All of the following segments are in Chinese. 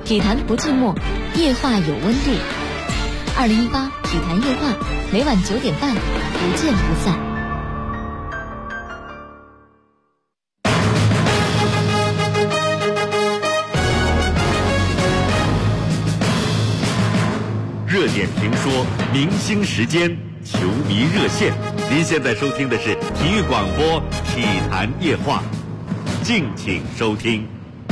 体坛不寂寞，夜话有温度。2018体坛夜话，每晚9点半，不见不散。 热点评说，明星时间，球迷热线。您现在收听的是体育广播体坛夜话，敬请收听。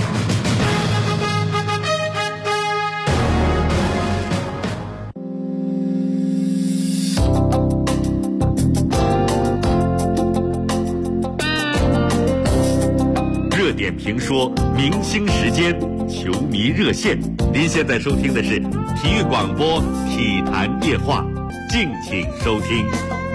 热点评说，明星时间，球迷热线。您现在收听的是体育广播体坛夜话，敬请收听。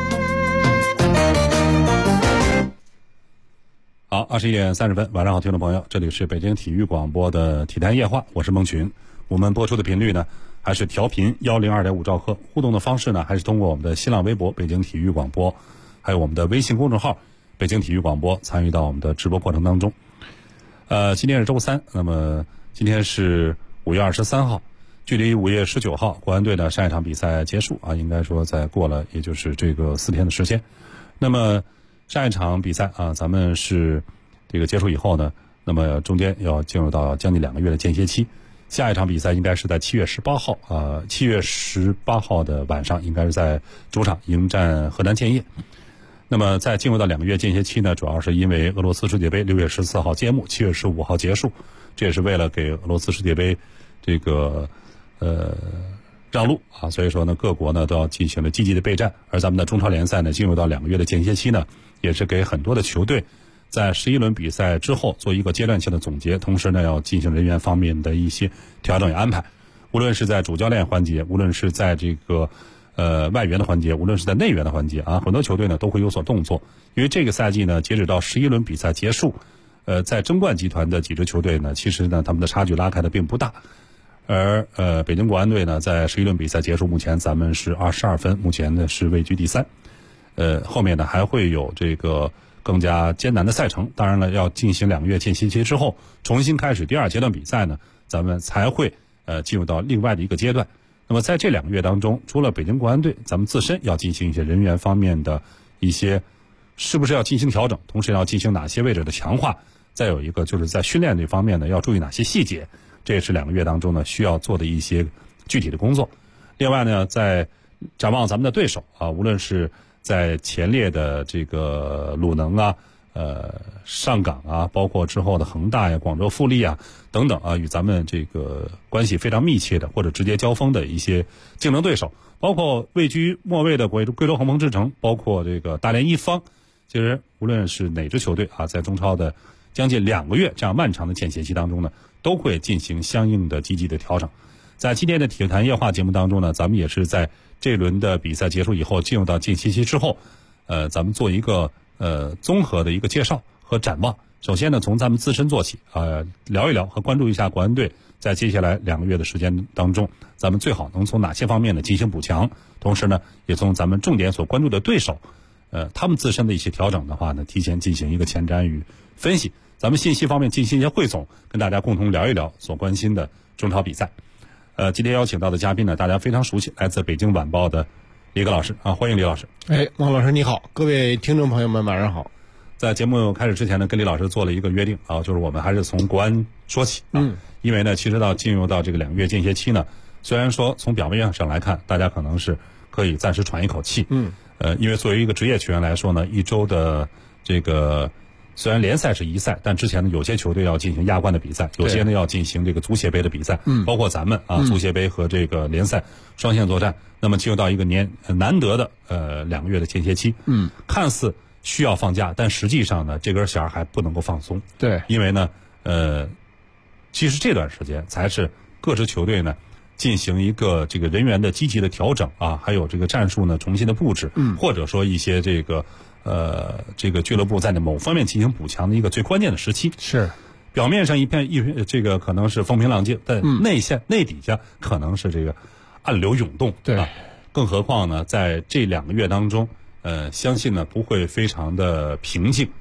好，21点30分，晚上好，听众朋友，这里是北京体育广播的体坛夜话，我是孟群。我们播出的频率呢，还是调频102.5兆赫，互动的方式呢，还是通过我们的新浪微博北京体育广播，还有我们的微信公众号北京体育广播，参与到我们的直播过程当中。今天是周三，那么今天是5月23号，距离5月19号国安队的上一场比赛结束啊，应该说再过了也就是这个4天的时间。那么上一场比赛啊，咱们是这个结束以后呢，那么中间要进入到将近2个月的间歇期。下一场比赛应该是在7月18号，7月18号的晚上，应该是在主场迎战河南建业。那么在进入到2个月间歇期呢，主要是因为俄罗斯世界杯6月14号揭幕，7月15号结束，这也是为了给俄罗斯世界杯这个让路啊，所以说呢，各国呢都要进行了积极的备战。而咱们的中超联赛呢，进入到2个月的间歇期呢，也是给很多的球队在11轮比赛之后做一个阶段性的总结，同时呢，要进行人员方面的一些调整与安排。无论是在主教练环节，无论是在这个外援的环节，无论是在内援的环节啊，很多球队呢都会有所动作。因为这个赛季呢，截止到11轮比赛结束，在争冠集团的几支球队呢，其实呢他们的差距拉开的并不大。而北京国安队呢，在11轮比赛结束，目前咱们是22分，目前呢是位居第3。后面呢还会有这个更加艰难的赛程。当然了，要进行2个月间歇期之后，重新开始第2阶段比赛呢，咱们才会进入到另外的一个阶段。那么在这2个月当中，除了北京国安队，咱们自身要进行一些人员方面的一些是不是要进行调整，同时要进行哪些位置的强化，再有一个就是在训练这方面呢，要注意哪些细节，这也是2个月当中呢需要做的一些具体的工作。另外呢，在展望咱们的对手啊，无论是在前列的这个鲁能啊、上港啊，包括之后的恒大呀、广州富力啊等等啊，与咱们这个关系非常密切的或者直接交锋的一些竞争对手，包括位居末位的贵州恒丰之城，包括这个大连一方。其实无论是哪支球队啊，在中超的将近2个月这样漫长的间歇期当中呢，都会进行相应的积极的调整。在今天的体坛夜话节目当中呢，咱们也是在这轮的比赛结束以后，进入到间歇期之后，咱们做一个综合的一个介绍和展望。首先呢，从咱们自身做起聊一聊和关注一下国安队在接下来2个月的时间当中，咱们最好能从哪些方面呢进行补强，同时呢，也从咱们重点所关注的对手，他们自身的一些调整的话呢，提前进行一个前瞻与分析。咱们信息方面进行一些汇总，跟大家共同聊一聊所关心的中超比赛。今天邀请到的嘉宾呢，大家非常熟悉，来自北京晚报的李戈老师啊，欢迎李老师。 孟老师你好，各位听众朋友们晚上好。 在节目开始之前呢，跟李老师做了一个约定啊，就是我们还是从国安说起啊，因为呢，其实进入到这个2个月间歇期呢，虽然说从表面上来看，大家可能是可以暂时喘一口气，因为作为一个职业球员来说呢，一周的这个虽然联赛是1赛，但之前呢有些球队要进行亚冠的比赛，有些呢要进行这个足协杯的比赛，包括咱们啊足协杯和这个联赛双线作战。那么进入到一个难得的2个月的间歇期，看似需要放假，但实际上呢这根弦还不能够放松。 对， 因为呢其实这段时间才是各支球队呢进行一个这个人员的积极的调整啊，还有这个战术呢重新的布置，或者说一些这个俱乐部在某方面进行补强的一个最关键的时期。 是， 表面上一片这个可能是风平浪静，但内底下可能是这个暗流涌动。 对啊，更何况呢，在这2个月当中，相信呢不会非常的平静。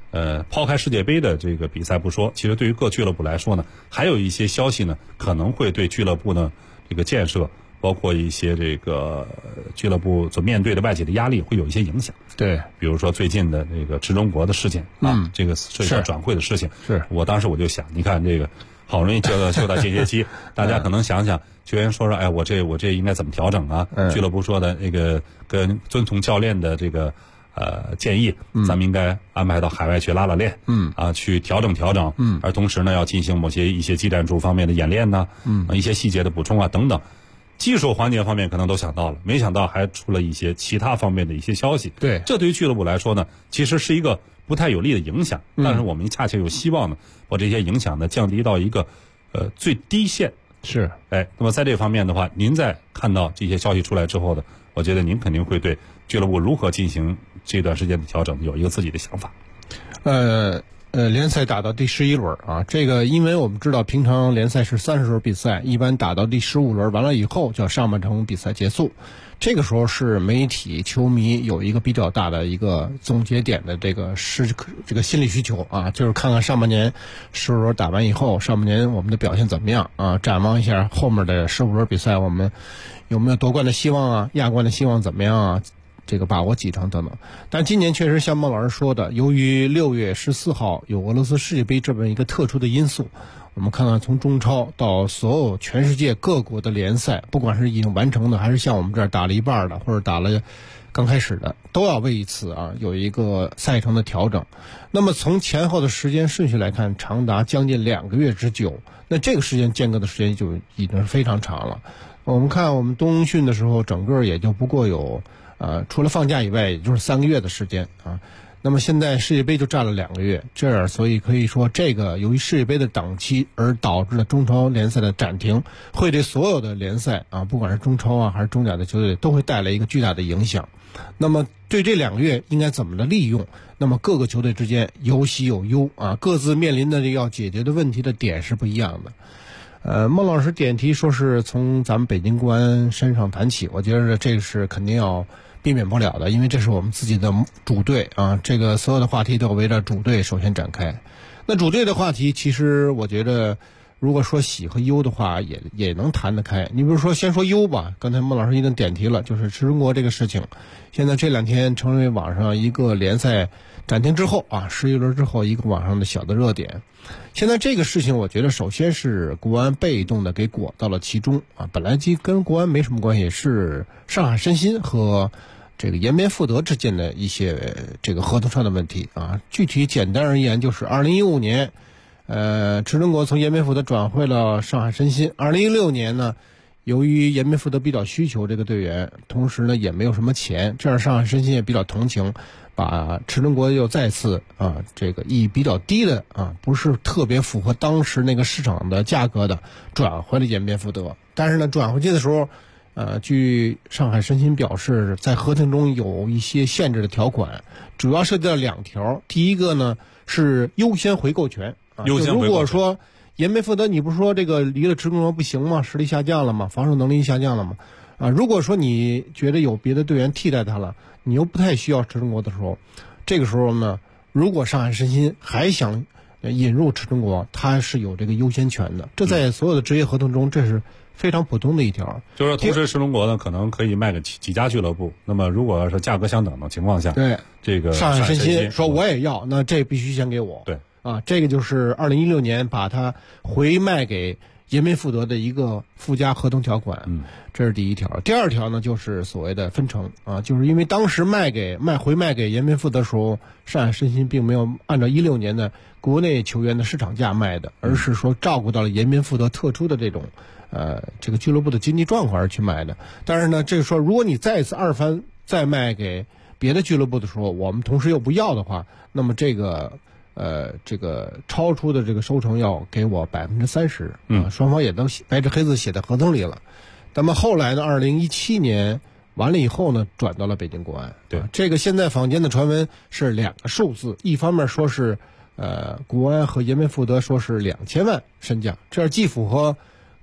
抛开世界杯的这个比赛不说，其实对于各俱乐部来说呢，还有一些消息呢，可能会对俱乐部呢这个建设，包括一些这个俱乐部所面对的外界的压力，会有一些影响。 对， 比如说最近的这个池中国的事情啊，这个涉及到转会的事情， 是当时我就想，你看这个好容易就到这学期，大家可能想想，球员说，哎，我这应该怎么调整啊？俱乐部说的那个跟遵从教练的这个建议，咱们应该安排到海外去拉练，去调整，而同时呢，要进行一些技战术方面的演练呢，一些细节的补充啊等等。技术环节方面可能都想到了，没想到还出了一些其他方面的一些消息。 对， 这对于俱乐部来说呢，其实是一个不太有利的影响。但是我们恰恰有希望呢，把这些影响呢降低到一个最低线。 是， 那么在这方面的话，您在看到这些消息出来之后呢，我觉得您肯定会对俱乐部如何进行这段时间的调整有一个自己的想法。 联赛打到第11轮啊，这个因为我们知道平常联赛是30轮比赛，一般打到第15轮完了以后叫上半程比赛结束，这个时候是媒体球迷有一个比较大的一个总结点的这个心理需求啊，就是看看上半年15轮打完以后，上半年我们的表现怎么样啊，展望一下后面的15轮比赛我们有没有夺冠的希望啊，亚冠的希望怎么样啊，这个把握几成等等。但今年确实像孟老师说的，由于6月14号有俄罗斯世界杯这么一个特殊的因素，我们看看从中超到所有全世界各国的联赛，不管是已经完成的还是像我们这儿打了一半的或者打了刚开始的，都要为此有一个赛程的调整。那么从前后的时间顺序来看，长达将近2个月之久，那这个时间间隔的时间就已经是非常长了。我们看我们冬训的时候，整个也就不过有除了放假以外，也就是3个月的时间啊。那么现在世界杯就占了2个月，这样所以可以说，这个由于世界杯的档期而导致了中超联赛的暂停，会对所有的联赛啊，不管是中超啊还是中甲的球队，都会带来一个巨大的影响。那么对这2个月应该怎么的利用？那么各个球队之间有喜有忧啊，各自面临的这要解决的问题的点是不一样的。孟老师点题说是从咱们北京国安身上谈起，我觉得这个是肯定要避免不了的，因为这是我们自己的主队啊，这个所有的话题都要围着主队首先展开。那主队的话题，其实我觉得如果说喜和忧的话，也能谈得开。你比如说先说忧吧，刚才孟老师已经点题了，就是池中国这个事情，现在这2天成为网上一个联赛暂停之后啊，11轮之后一个网上的小的热点。现在这个事情，我觉得首先是国安被动的给裹到了其中啊，本来跟国安没什么关系，是上海申鑫和这个延边富德之间的一些这个合同上的问题啊。具体简单而言，就是2015年，池中国从延边富德转会了上海申鑫。2016年呢，由于延边富德比较需求这个队员，同时呢也没有什么钱，这样上海申鑫也比较同情，把池中国又再次这个以比较低的不是特别符合当时那个市场的价格的转回了延边富德。但是呢，转回去的时候，据上海申鑫表示，在合同中有一些限制的条款，主要涉及到2条。第一个呢是优先回购权优先回购权。 如果说延边富德，你不是说这个离了池中国不行吗？实力下降了吗？防守能力下降了吗？如果说你觉得有别的队员替代他了，你又不太需要池中国的时候，这个时候呢，如果上海申鑫还想引入池中国，他是有这个优先权的。这在所有的职业合同中，这是非常普通的一条。 就是说同时池中国呢可能可以卖给几家俱乐部，那么如果是价格相等的情况下， 对这个上海申鑫说我也要，那这必须先给我。 对这个就是2016年把它回卖给延边富德的一个附加合同条款。这是第一条。第二条呢，就是所谓的分成就是因为当时回卖给延边富德的时候，上海申鑫并没有按照16年的国内球员的市场价卖的，而是说照顾到了延边富德特殊的这种这个俱乐部的经济状况而去卖的。但是呢，这个说如果你再一次二番再卖给别的俱乐部的时候，我们同时又不要的话，那么这个超出的这个收成要给我30%，双方也都白纸黑字写在合同里了。那么后来呢，2017年完了以后呢，转到了北京国安。 对， 这个现在坊间的传闻是2个数字，一方面说是国安和延边富德说是2000万身价，这样既符合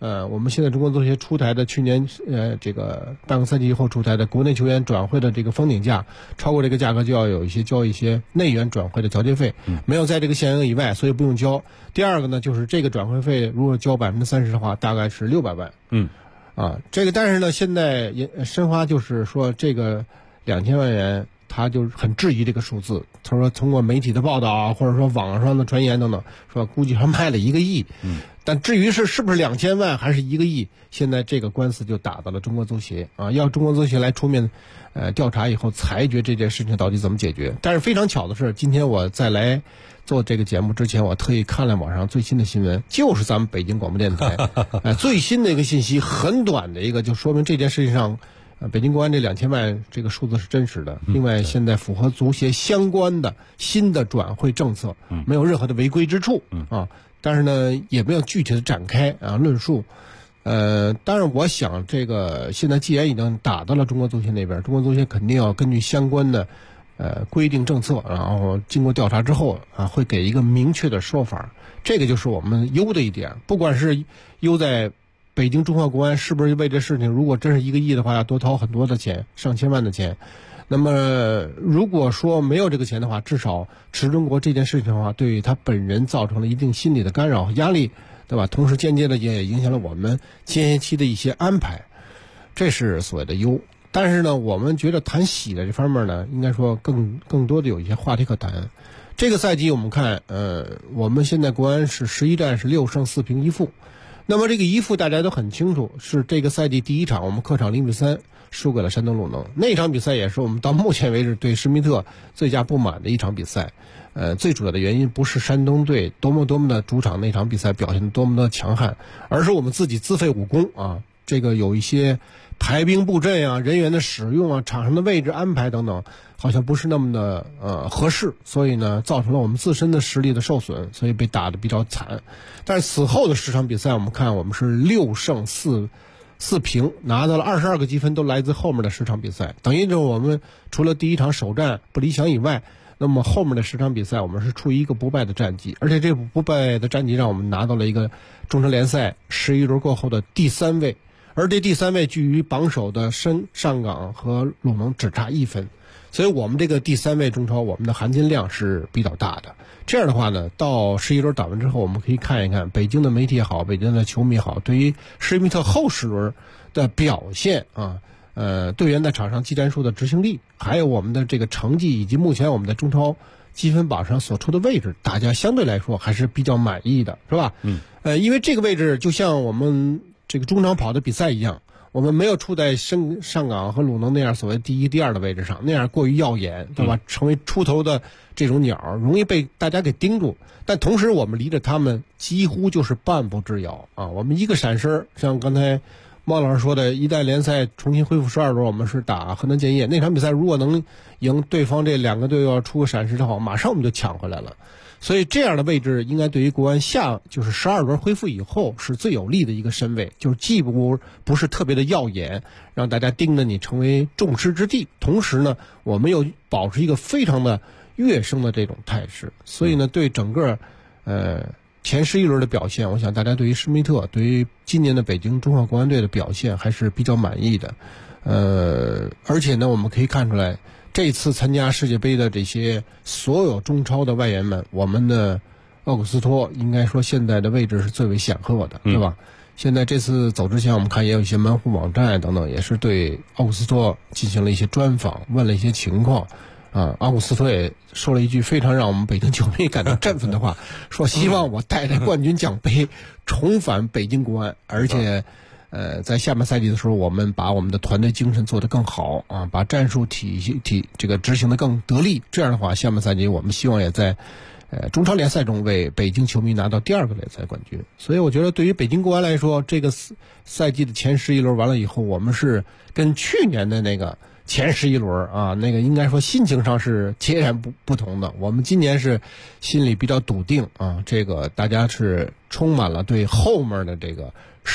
我们现在中国足协出台的去年这个半个赛季以后出台的国内球员转会的这个封顶价，超过这个价格就要交一些内援转会的调节费，没有在这个限额以外，所以不用交。第二个呢，就是这个转会费如果交30%的话，大概是600万。这个但是呢，现在申花就是说这个2000万元。他就很质疑这个数字，他说通过媒体的报道啊，或者说网上的传言等等，说估计他卖了1个亿。但至于是不是2000万还是1个亿，现在这个官司就打到了中国足协啊，要中国足协来出面调查以后裁决这件事情到底怎么解决。但是非常巧的是，今天我在来做这个节目之前，我特意看了网上最新的新闻，就是咱们北京广播电台最新的一个信息，很短的一个，就说明这件事情上。北京国安这2000万这个数字是真实的。另外，现在符合足协相关的新的转会政策，没有任何的违规之处但是呢，也没有具体的展开论述。当然，我想这个现在既然已经打到了中国足协那边，中国足协肯定要根据相关的规定政策，然后经过调查之后会给一个明确的说法。这个就是我们优的一点，不管是优在。北京中赫国安是不是为这事情，如果真是1个亿的话，要多掏很多的钱，上千万的钱。那么如果说没有这个钱的话，至少池中国这件事情的话，对他本人造成了一定心理的干扰和压力，对吧？同时间接的也影响了我们间歇期的一些安排，这是所谓的优。但是呢，我们觉得谈喜的这方面呢，应该说更多的有一些话题可谈。这个赛季我们看，我们现在国安是11战是6胜4平1负。那么这个1负大家都很清楚，是这个赛季第一场我们客场0-3输给了山东鲁能，那场比赛也是我们到目前为止对施密特最佳不满的一场比赛。最主要的原因不是山东队多么的主场那场比赛表现得多么的强悍，而是我们自己自废武功这个有一些排兵布阵人员的使用场上的位置安排等等，好像不是那么的合适，所以呢，造成了我们自身的实力的受损，所以被打得比较惨。但是此后的10场比赛，我们看我们是6胜4平，拿到了22个积分，都来自后面的10场比赛。等于就是我们除了第一场首战不理想以外，那么后面的10场比赛我们是处于一个不败的战绩，而且这不败的战绩让我们拿到了一个中超联赛11轮过后的第3位。而这第3位距于榜首的上港和鲁能只差1分，所以我们这个第3位中超，我们的含金量是比较大的。这样的话呢，到11轮打完之后，我们可以看一看北京的媒体也好，北京的球迷也好，对于施密特后10轮的表现队员在场上技战术的执行力，还有我们的这个成绩，以及目前我们在中超积分榜上所处的位置，大家相对来说还是比较满意的，是吧？因为这个位置就像我们这个中长跑的比赛一样，我们没有处在上港和鲁能那样所谓第1、第2的位置上，那样过于耀眼，对吧？成为出头的这种鸟，容易被大家给盯住。但同时，我们离着他们几乎就是半步之遥我们一个闪身，像刚才猫老师说的，一旦联赛重新恢复12轮，我们是打河南建业那场比赛，如果能赢对方这2个队要出个闪失的话，马上我们就抢回来了。所以这样的位置应该对于国安就是12轮恢复以后是最有利的一个身位，就是既不是特别的耀眼，让大家盯着你成为众矢之的，同时呢，我们又保持一个非常的跃升的这种态势。所以呢，对整个前11轮的表现，我想大家对于施密特，对于今年的北京中赫国安队的表现还是比较满意的。而且呢，我们可以看出来，这次参加世界杯的这些所有中超的外援们，我们的奥古斯托应该说现在的位置是最为显赫的，对吧？现在这次走之前，我们看也有一些门户网站等等，也是对奥古斯托进行了一些专访，问了一些情况。奥古斯托也说了一句非常让我们北京球迷感到振奋的话，说希望我带着冠军奖杯重返北京国安，而且在下半赛季的时候，我们把我们的团队精神做得更好把战术体系这个执行得更得力。这样的话，下半赛季我们希望也在中超联赛中为北京球迷拿到第2个联赛冠军。所以我觉得对于北京国安来说，这个赛季的前11轮完了以后，我们是跟去年的那个前11轮那个应该说心情上是截然不同的。我们今年是心里比较笃定这个大家是充满了对后面的这个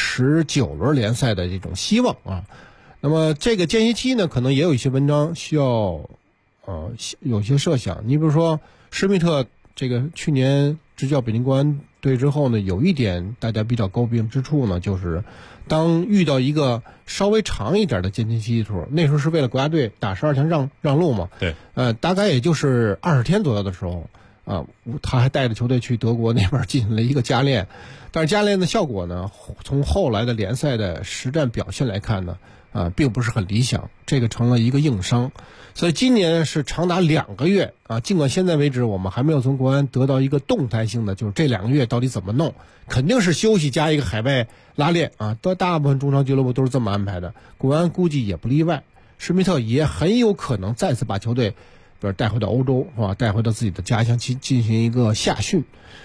19轮联赛的这种希望那么这个间歇期呢，可能也有一些文章需要有些设想。你比如说施密特这个去年执教北京国安队之后呢，有一点大家比较诟病之处呢，就是当遇到一个稍微长一点的间歇期的时候，那时候是为了国家队打12强让路嘛， 对， 大概也就是20天左右的时候啊，他还带着球队去德国那边进行了一个加练，但是加练的效果呢，从后来的联赛的实战表现来看呢，并不是很理想，这个成了一个硬伤。所以今年是长达2个月啊，尽管现在为止我们还没有从国安得到一个动态性的，就是这2个月到底怎么弄，肯定是休息加一个海外拉练啊，大部分中超俱乐部都是这么安排的，国安估计也不例外。施密特也很有可能再次把球队，比如带回到欧洲是吧，带回到自己的家乡去进行一个夏训，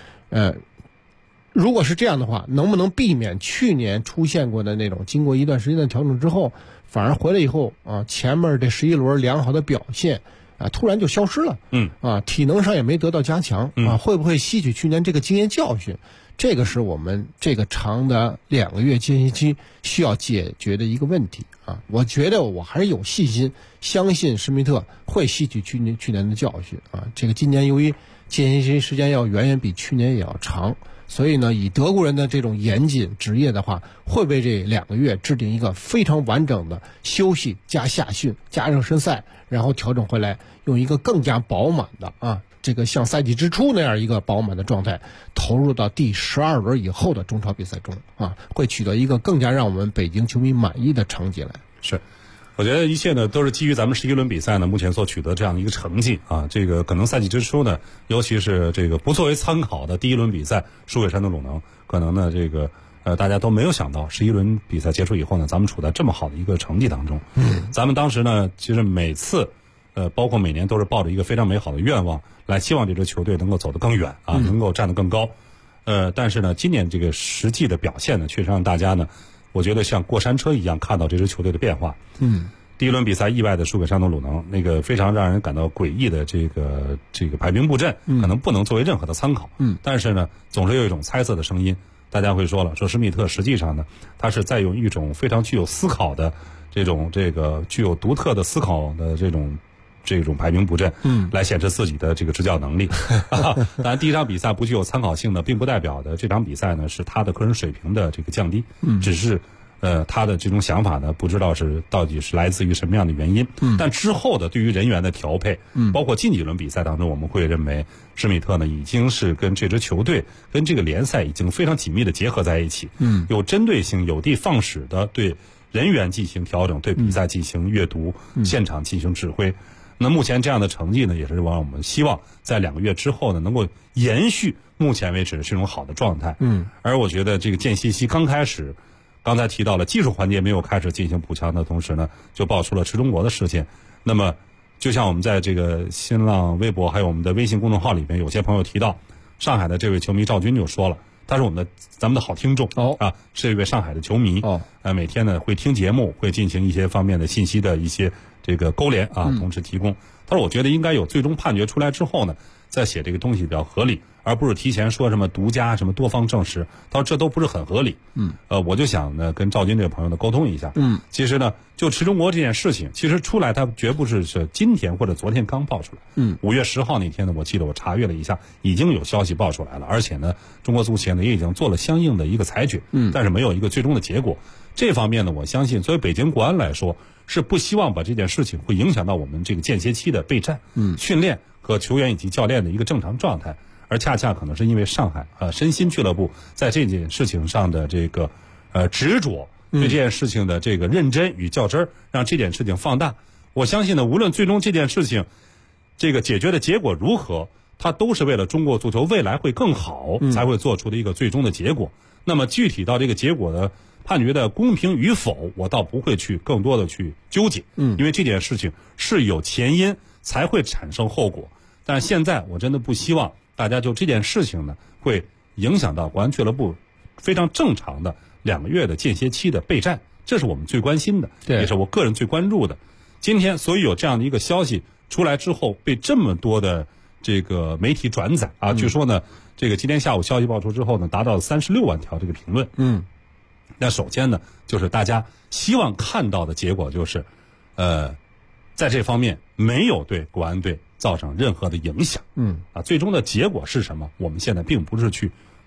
如果是这样的话，能不能避免去年出现过的那种经过一段时间的调整之后，反而回来以后啊，前面这11轮良好的表现啊，突然就消失了，体能上也没得到加强啊，会不会吸取去年这个经验教训？这个是我们这个长的2个月间歇期需要解决的一个问题啊。我觉得我还是有信心，相信施密特会吸取去年的教训啊。这个今年由于间歇期时间要远远比去年也要长。所以呢，以德国人的这种严谨职业的话，会为这2个月制定一个非常完整的休息加夏训加热身赛，然后调整回来，用一个更加饱满的这个像赛季之初那样一个饱满的状态，投入到第12轮以后的中超比赛中会取得一个更加让我们北京球迷满意的成绩来。 是。我觉得一切呢都是基于咱们11轮比赛呢目前所取得这样的一个成绩啊，这个可能赛季之初呢，尤其是这个不作为参考的第1轮比赛输给山东鲁能，可能呢这个大家都没有想到11轮比赛结束以后呢，咱们处在这么好的一个成绩当中。咱们当时呢其实每次包括每年都是抱着一个非常美好的愿望来希望这支球队能够走得更远啊，能够站得更高。但是呢今年这个实际的表现呢，确实让大家呢我觉得像过山车一样看到这支球队的变化。第1轮比赛意外的输给山东鲁能，那个非常让人感到诡异的这个排兵布阵，可能不能作为任何的参考。但是呢，总是有一种猜测的声音，大家会说了，说施密特实际上呢，他是在用一种非常具有思考的这个具有独特的思考的这种排兵布阵，来显示自己的这个执教能力。当然，第1场比赛不具有参考性的，并不代表的这场比赛呢是他的个人水平的这个降低，只是他的这种想法呢，不知道到底是来自于什么样的原因。但之后的对于人员的调配，包括近几轮比赛当中，我们会认为施密特呢已经是跟这支球队、跟这个联赛已经非常紧密的结合在一起，有针对性、有的放矢的对人员进行调整，对比赛进行阅读，现场进行指挥。那目前这样的成绩呢，也是让我们希望在2个月之后呢，能够延续目前为止是一种好的状态。而我觉得这个间歇期刚开始，刚才提到了技术环节没有开始进行补强的同时呢，就爆出了吃中国的事件。那么，就像我们在这个新浪微博还有我们的微信公众号里面，有些朋友提到，上海的这位球迷赵军就说了，他是咱们的好听众是一位上海的球迷每天呢会听节目，会进行一些方面的信息的一些这个勾连同时提供。他说我觉得应该有最终判决出来之后呢，再写这个东西比较合理，而不是提前说什么独家什么多方证实。他说这都不是很合理。我就想呢跟赵军这个朋友呢沟通一下。其实呢就吃中国这件事情，其实出来它绝不是今天或者昨天刚爆出来。5月10号那天呢，我记得我查阅了一下，已经有消息爆出来了，而且呢中国足协呢也已经做了相应的一个裁决。但是没有一个最终的结果。这方面呢，我相信作为北京国安来说，是不希望把这件事情会影响到我们这个间歇期的备战、训练和球员以及教练的一个正常状态。而恰恰可能是因为上海申鑫俱乐部在这件事情上的这个执着，对这件事情的这个认真与较真儿，让这件事情放大。我相信呢，无论最终这件事情这个解决的结果如何，它都是为了中国足球未来会更好才会做出的一个最终的结果。那么具体到这个结果的判决的公平与否，我倒不会去更多的去纠结，因为这件事情是有前因才会产生后果。但是现在我真的不希望大家就这件事情呢，会影响到国安俱乐部非常正常的2个月的间歇期的备战，这是我们最关心的，也是我个人最关注的。今天所以有这样的一个消息出来之后，被这么多的这个媒体转载据说呢，这个今天下午消息爆出之后呢，达到了36万条这个评论。那首先呢，就是大家希望看到的结果就是，在这方面没有对国安队造成任何的影响。最终的结果是什么？我们现在并不是去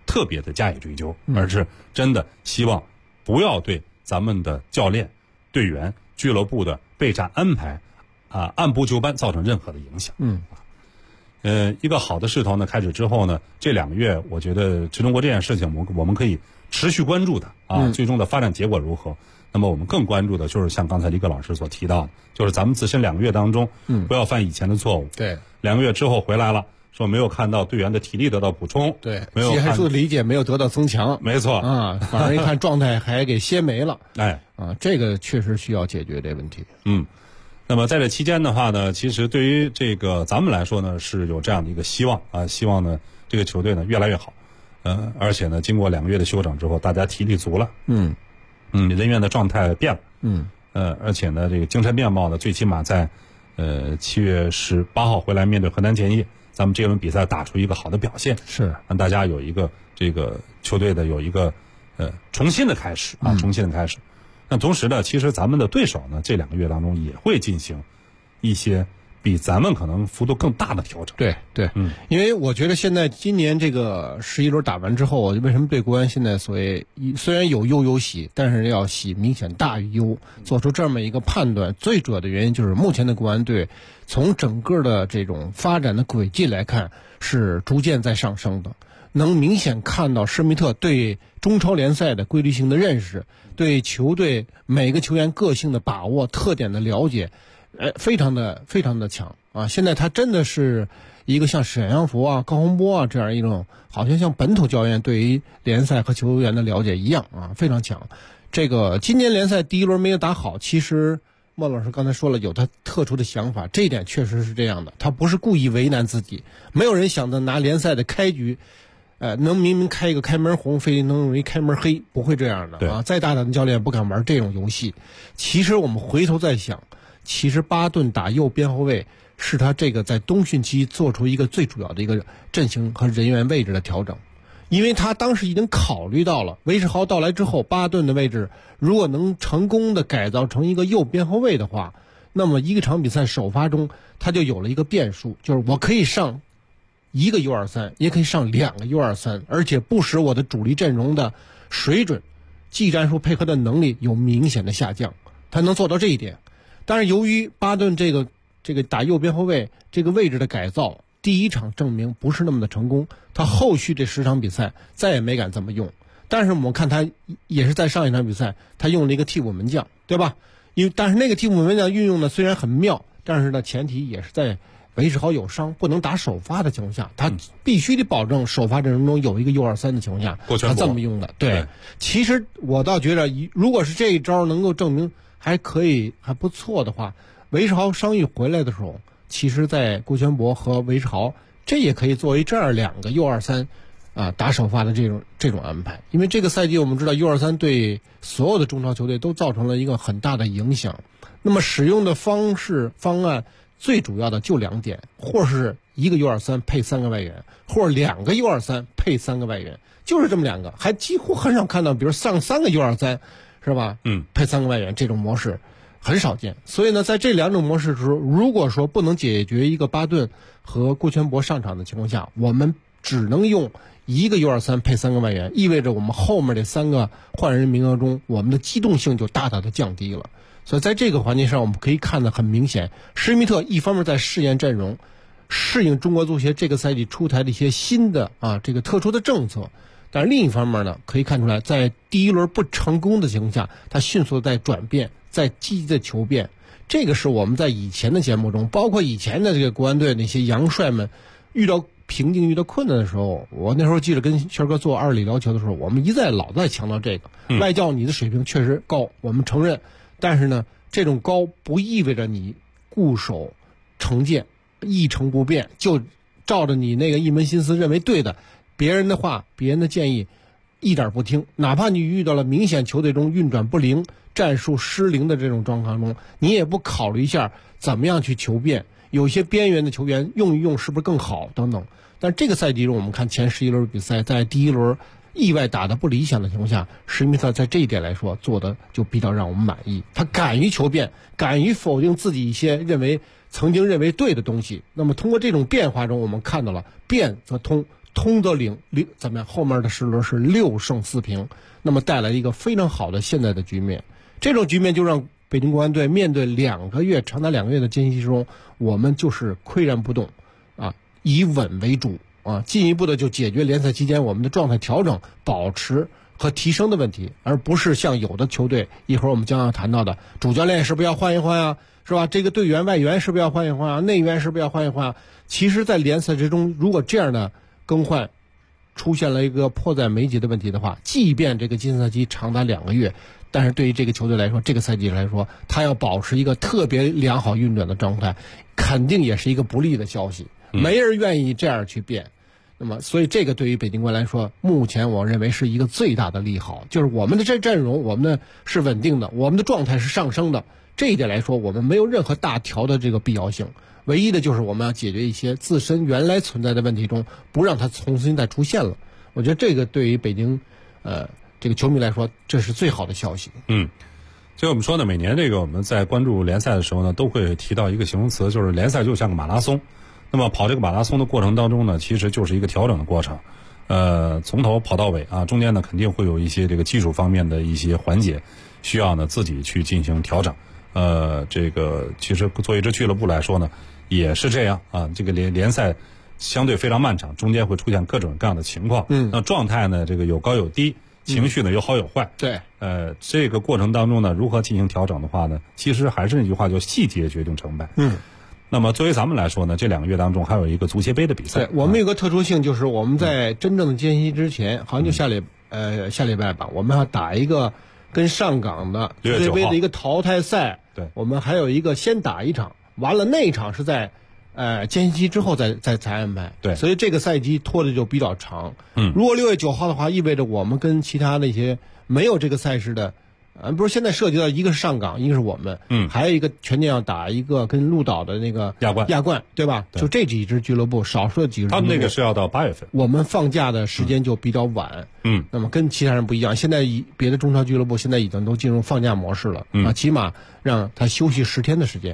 特别的加以追究，而是真的希望不要对咱们的教练、队员、俱乐部的备战安排按部就班造成任何的影响。一个好的势头呢开始之后呢，这2个月我觉得全中国这件事情我们可以持续关注的最终的发展结果如何。那么我们更关注的就是像刚才李葛老师所提到的，就是咱们自身2个月当中不要犯以前的错误。 对 ，2个月之后回来了，说没有看到队员的体力得到补充， 对， 没有技术的理解没有得到增强， 没错反而一看状态还给歇没了。这个确实需要解决这问题。 那么在这期间的话呢，其实对于这个咱们来说呢，是有这样的一个希望希望呢这个球队呢越来越好，而且呢经过2个月的休整之后，大家体力足了，人员的状态变了，而且呢这个精神面貌呢，最起码在7月18号回来面对河南建业，咱们这轮比赛打出一个好的表现， 是让大家有一个这个球队的有一个重新的开始重新的开始。那同时呢，其实咱们的对手呢，这2个月当中也会进行一些比咱们可能幅度更大的调整。 对，因为我觉得现在今年这个11轮打完之后，为什么对国安现在所谓虽然有忧有喜，但是要喜明显大于忧，做出这么一个判断，最主要的原因就是目前的国安队从整个的这种发展的轨迹来看是逐渐在上升的，能明显看到施密特对中超联赛的规律性的认识，对球队每个球员个性的把握、特点的了解，非常的强现在他真的是一个像沈阳福高洪波这样一种，好像像本土教练对于联赛和球员的了解一样非常强。这个今年联赛第1轮没有打好，其实孟老师刚才说了有他特殊的想法，这一点确实是这样的，他不是故意为难自己，没有人想着拿联赛的开局能明明开一个开门红，非能容易开门黑，不会这样的再大胆的教练不敢玩这种游戏。其实我们回头再想，其实巴顿打右边后卫是他这个在冬训期做出一个最主要的一个阵型和人员位置的调整，因为他当时已经考虑到了韦世豪到来之后，巴顿的位置如果能成功的改造成一个右边后卫的话，那么一个场比赛首发中他就有了一个变数，就是我可以上1个 U23， 也可以上2个 U23， 而且不使我的主力阵容的水准、技战术配合的能力有明显的下降，他能做到这一点。但是由于巴顿这个打右边后卫这个位置的改造，第1场证明不是那么的成功，他后续这10场比赛再也没敢这么用。但是我们看他也是在上一场比赛他用了一个替补门将，对吧？但是那个替补门将运用的虽然很妙，但是呢前提也是在韦世豪有伤不能打首发的情况下，他必须得保证首发阵容中有一个 U23 的情况下他这么用的。对，其实我倒觉得如果是这一招能够证明还可以还不错的话，韦世豪伤愈回来的时候，其实在郭全博和韦世豪这也可以作为这样2个 U23打首发的这种安排。因为这个赛季我们知道 U23 对所有的中超球队都造成了一个很大的影响，那么使用的方案最主要的就2点，或是1个 U23 配3个外援，或者2个 U23 配3个外援，就是这么2个，还几乎很少看到比如上3个 U23 是吧配3个外援，这种模式很少见。所以呢在这2种模式的时候，如果说不能解决一个巴顿和郭全博上场的情况下，我们只能用1个 U23 配3个外援，意味着我们后面这3个换人名额中，我们的机动性就大大的降低了。所以在这个环节上我们可以看得很明显，施密特一方面在试验阵容，适应中国足协这个赛季出台的一些新的这个特殊的政策，但是另一方面呢，可以看出来在第1轮不成功的情况下，他迅速在转变，在积极的求变。这个是我们在以前的节目中，包括以前的这个国安队那些洋帅们遇到瓶颈遇到困难的时候，我那时候记得跟轩哥做2里聊球的时候，我们老在强调这个外教你的水平确实高，我们承认，但是呢这种高不意味着你固守成见一成不变，就照着你那个一门心思认为对的，别人的话别人的建议一点不听，哪怕你遇到了明显球队中运转不灵、战术失灵的这种状况中，你也不考虑一下怎么样去求变，有些边缘的球员用一用是不是更好等等。但这个赛季中我们看前11轮比赛，在第1轮意外打得不理想的情况下，施密特在这一点来说做的就比较让我们满意，他敢于求变，敢于否定自己一些曾经认为对的东西。那么通过这种变化中，我们看到了变则通， 通则领怎么样？后面的10轮是6胜4平，那么带来一个非常好的现在的局面。这种局面就让北京国安队面对长达2个月的间隙之中，我们就是岿然不动啊，以稳为主啊，进一步的就解决联赛期间我们的状态调整、保持和提升的问题，而不是像有的球队，一会儿我们将要谈到的，主教练是不是要换一换啊？是吧？这个队员外援是不是要换一换啊？内援是不是要换一换啊？其实，在联赛之中，如果这样的更换出现了一个迫在眉睫的问题的话，即便这个季赛期长达2个月，但是对于这个球队来说，这个赛季来说，他要保持一个特别良好运转的状态，肯定也是一个不利的消息。没人愿意这样去变。那么，所以这个对于北京国安来说，目前我认为是一个最大的利好，就是我们的这阵容，我们的是稳定的，我们的状态是上升的。这一点来说，我们没有任何大调的这个必要性，唯一的就是我们要解决一些自身原来存在的问题中，不让它重新再出现了。我觉得这个对于北京这个球迷来说，这是最好的消息。 所以我们说呢，每年这个我们在关注联赛的时候呢，都会提到一个形容词，就是联赛就像个马拉松。那么跑这个马拉松的过程当中呢，其实就是一个调整的过程。从头跑到尾啊，中间呢肯定会有一些这个技术方面的一些环节，需要呢自己去进行调整。这个其实作为一支俱乐部来说呢，也是这样啊。这个联赛相对非常漫长，中间会出现各种各样的情况。那状态呢，这个有高有低，情绪呢有好有坏。 对。 这个过程当中呢，如何进行调整的话呢，其实还是那句话，就细节决定成败。那么作为咱们来说呢，这2个月当中还有一个足协杯的比赛。 对，我们有个特殊性，就是我们在真正的间隙之前，好像就下礼拜吧，我们要打一个跟上港的足协杯的一个淘汰赛。 对， 我们还有一个先打一场，完了那一场是在间隙之后再安排。 对， 所以这个赛季拖的就比较长。如果6月9号的话，意味着我们跟其他那些没有这个赛事的。不是现在涉及到一个是上港，一个是我们，还有一个全年要打一个跟鹿岛的那个亚冠，对吧？对，就这几支俱乐部，少数的几支俱乐部， 他们那个是要到8月份， 我们放假的时间就比较晚。那么跟其他人不一样，现在别的中超俱乐部现在已经都进入放假模式了，起码让他休息10天的时间。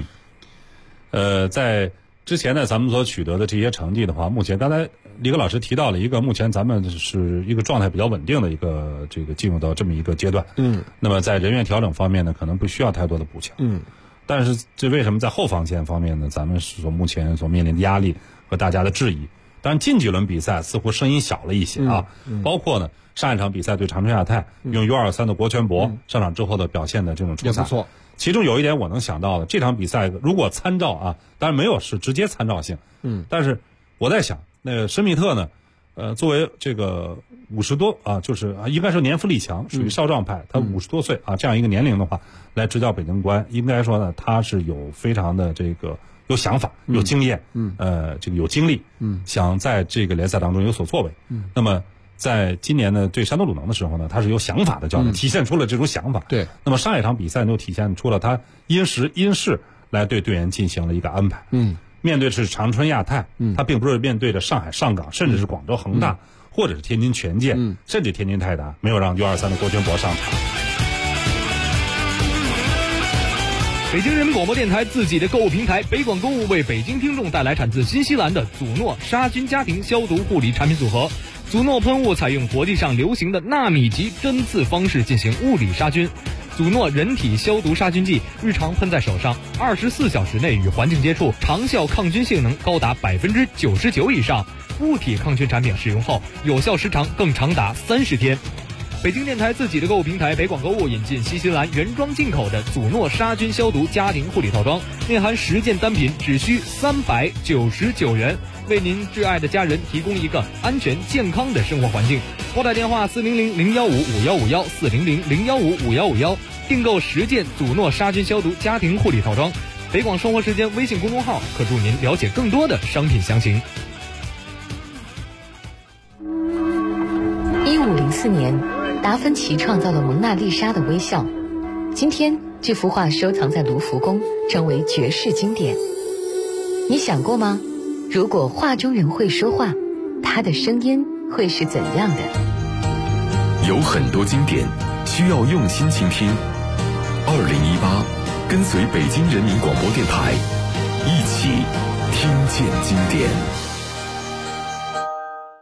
在之前呢，咱们所取得的这些成绩的话，目前刚才李哥老师提到了一个，目前咱们是一个状态比较稳定的一个这个进入到这么一个阶段。那么在人员调整方面呢，可能不需要太多的补强。但是这为什么在后防线方面呢，咱们目前所面临的压力和大家的质疑？当然近几轮比赛似乎声音小了一些啊，包括呢上一场比赛对长春亚泰，用U23的国权博上场之后的表现的这种出彩。 也不错。 其中有一点我能想到的，这场比赛如果参照啊，当然没有是直接参照性，但是我在想，那个施密特呢，作为这个50多啊，就是应该说年富力强，属于少壮派，他50多岁啊，这样一个年龄的话，来执教北京国安，应该说呢，他是有非常的这个有想法、有经验，这个有精力，想在这个联赛当中有所作为，那么。在今年呢，对山东鲁能的时候呢，他是有想法的教练，体现出了这种想法。 对。 那么上一场比赛就体现出了他因时因势来对队员进行了一个安排。面对的是长春亚泰，他并不是面对着上海上港，甚至是广州恒大，或者是天津权健，甚至天津泰达，没有让U23的郭全博上场。 北京人民广播电台自己的购物平台北广购物为北京听众带来产自新西兰的祖诺杀菌家庭消毒护理产品组合。祖诺喷雾采用国际上流行的纳米级针刺方式进行物理杀菌。祖诺人体消毒杀菌剂日常喷在手上，24小时内与环境接触，长效抗菌性能高达99%以上。物体抗菌产品使用后，有效时长更长达30天。北京电台自己的购物平台北广购物引进新西兰原装进口的祖诺杀菌消毒家庭护理套装，内含10件单品，只需399元，为您挚爱的家人提供一个安全健康的生活环境。拨打电话400-015-5151 400-015-5151，订购10件祖诺杀菌消毒家庭护理套装。北广生活时间微信公众号可助您了解更多的商品详情。 1504年，达芬奇创造了蒙娜丽莎的微笑。今天，这幅画收藏在卢浮宫，成为绝世经典。你想过吗？如果画中人会说话，他的声音会是怎样的？ 有很多经典需要用心倾听。2018，跟随北京人民广播电台，一起听见经典。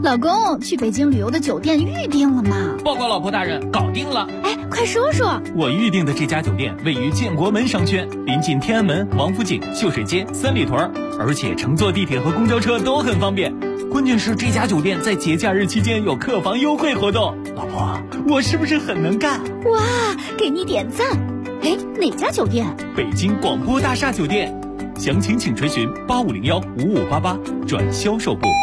老公，去北京旅游的酒店预定了吗？ 报告老婆大人，搞定了。 哎，快说说。 我预定的这家酒店位于建国门商圈，临近天安门、王府井、秀水街、三里屯，而且乘坐地铁和公交车都很方便。关键是这家酒店在节假日期间有客房优惠活动。老婆，我是不是很能干？ 哇，给你点赞。哎，哪家酒店？ 北京广播大厦酒店。详情请垂询8501-5588转销售部。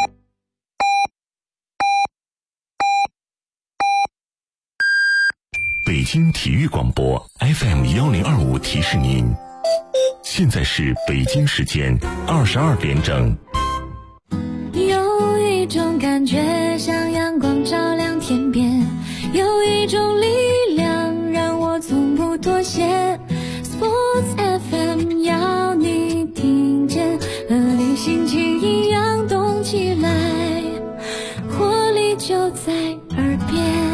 北京体育广播 FM1025提示您，现在是北京时间22点整。 有一种感觉像阳光照亮天边，有一种力量让我从不妥协。Sports FM 要你听见，和你心情一样动起来，活力就在耳边。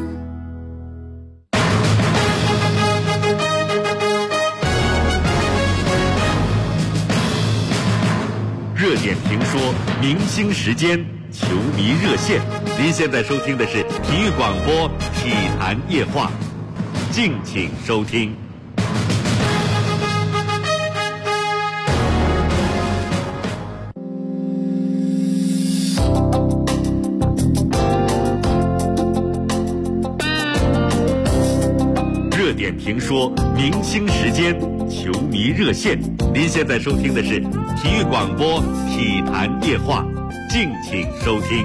热点评说，明星时间，球迷热线。您现在收听的是体育广播体坛夜话，敬请收听。热点评说，明星时间，球迷热线。您现在收听的是体育广播体坛夜话，敬请收听。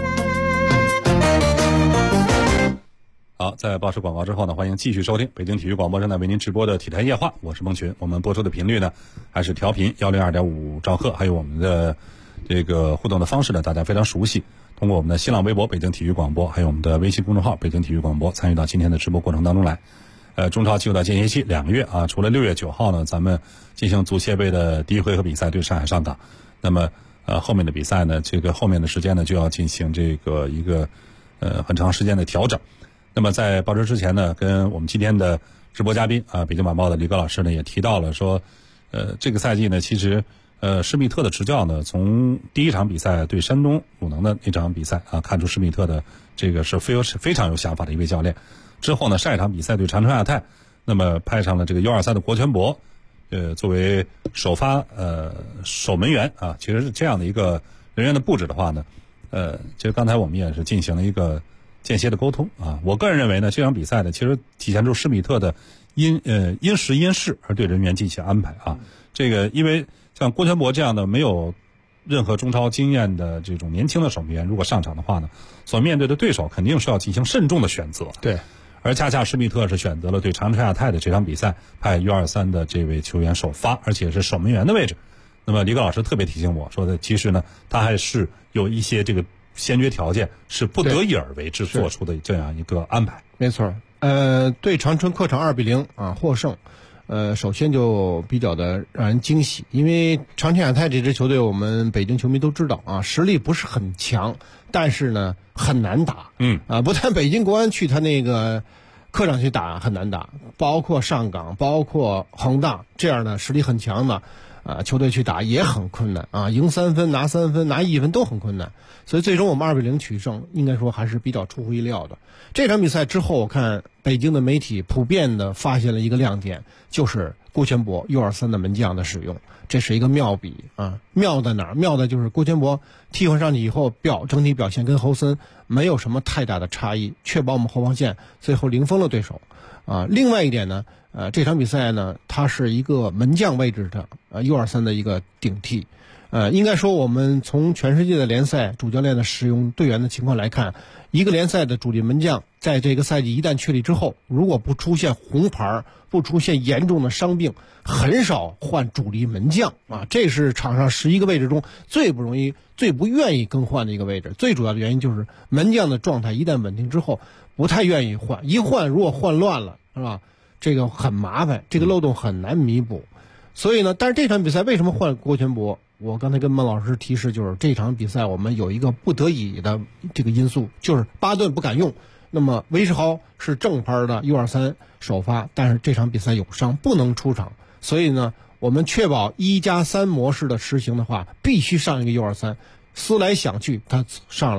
好，在报时广告之后呢，欢迎继续收听北京体育广播正在为您直播的体坛夜话，我是孟群。我们播出的频率呢，还是调频102.5兆赫，还有我们的这个互动的方式呢，大家非常熟悉。通过我们的新浪微博北京体育广播，还有我们的微信公众号北京体育广播，参与到今天的直播过程当中来。中超进入到间歇期2个月啊，除了6月9号呢，咱们进行足协杯的第一回合比赛对上海上港。那么后面的比赛呢，这个后面的时间呢就要进行这个一个很长时间的调整。那么在报时之前呢，跟我们今天的直播嘉宾啊，北京晚报的李戈老师呢也提到了说，这个赛季呢其实施密特的执教呢，从第一场比赛对山东鲁能的那场比赛啊，看出施密特的这个是非常有想法的一位教练。之后呢，上一场比赛对长春亚泰，那么派上了这个U23的郭全博，作为首发守门员啊。其实是这样的一个人员的布置的话呢，其实刚才我们也是进行了一个间歇的沟通啊。我个人认为呢，这场比赛呢，其实体现出施密特的因时因势而对人员进行安排啊。这个因为像郭全博这样的没有任何中超经验的这种年轻的守门员，如果上场的话呢，所面对的对手肯定是要进行慎重的选择。 对。 而恰恰施密特是选择了对长春亚泰的这场比赛派U23的这位球员首发，而且是守门员的位置。那么李戈老师特别提醒我说的，其实呢，他还是有一些这个先决条件是不得已而为之做出的这样一个安排。 没错，对长春客场2-0啊获胜，首先就比较的让人惊喜，因为长春亚泰这支球队我们北京球迷都知道啊，实力不是很强，但是呢很难打。不但北京国安去他那个客场去打很难打，包括上港、包括恒大这样的实力很强的球队去打也很困难啊，赢3分、拿3分、拿1分都很困难，所以最终我们2-0取胜，应该说还是比较出乎意料的。这场比赛之后，我看北京的媒体普遍的发现了一个亮点，就是郭全博 U23的门将的使用，这是一个妙笔啊！妙在哪儿？妙的就是郭全博替换上去以后，整体表现跟侯森没有什么太大的差异，确保我们后防线最后零封了对手啊。另外一点呢，这场比赛呢，它是一个门将位置的U23的一个顶替。应该说我们从全世界的联赛主教练的使用队员的情况来看，一个联赛的主力门将在这个赛季一旦确立之后，如果不出现红牌，不出现严重的伤病，很少换主力门将啊。这是场上11个位置中最不容易、最不愿意更换的一个位置。最主要的原因就是门将的状态一旦稳定之后，不太愿意换，一换如果换乱了，是吧？这个很麻烦，这个漏洞很难弥补。所以呢，但是这场比赛为什么换郭全博？我刚才跟孟老师提示，就是这场比赛我们有一个不得已的这个因素，就是巴顿不敢用，那么韦世豪是正牌的 U23 首发，但是这场比赛有伤不能出场，所以呢，我们确保1+3模式的实行的话，必须上一个 U23。思来想去，他上了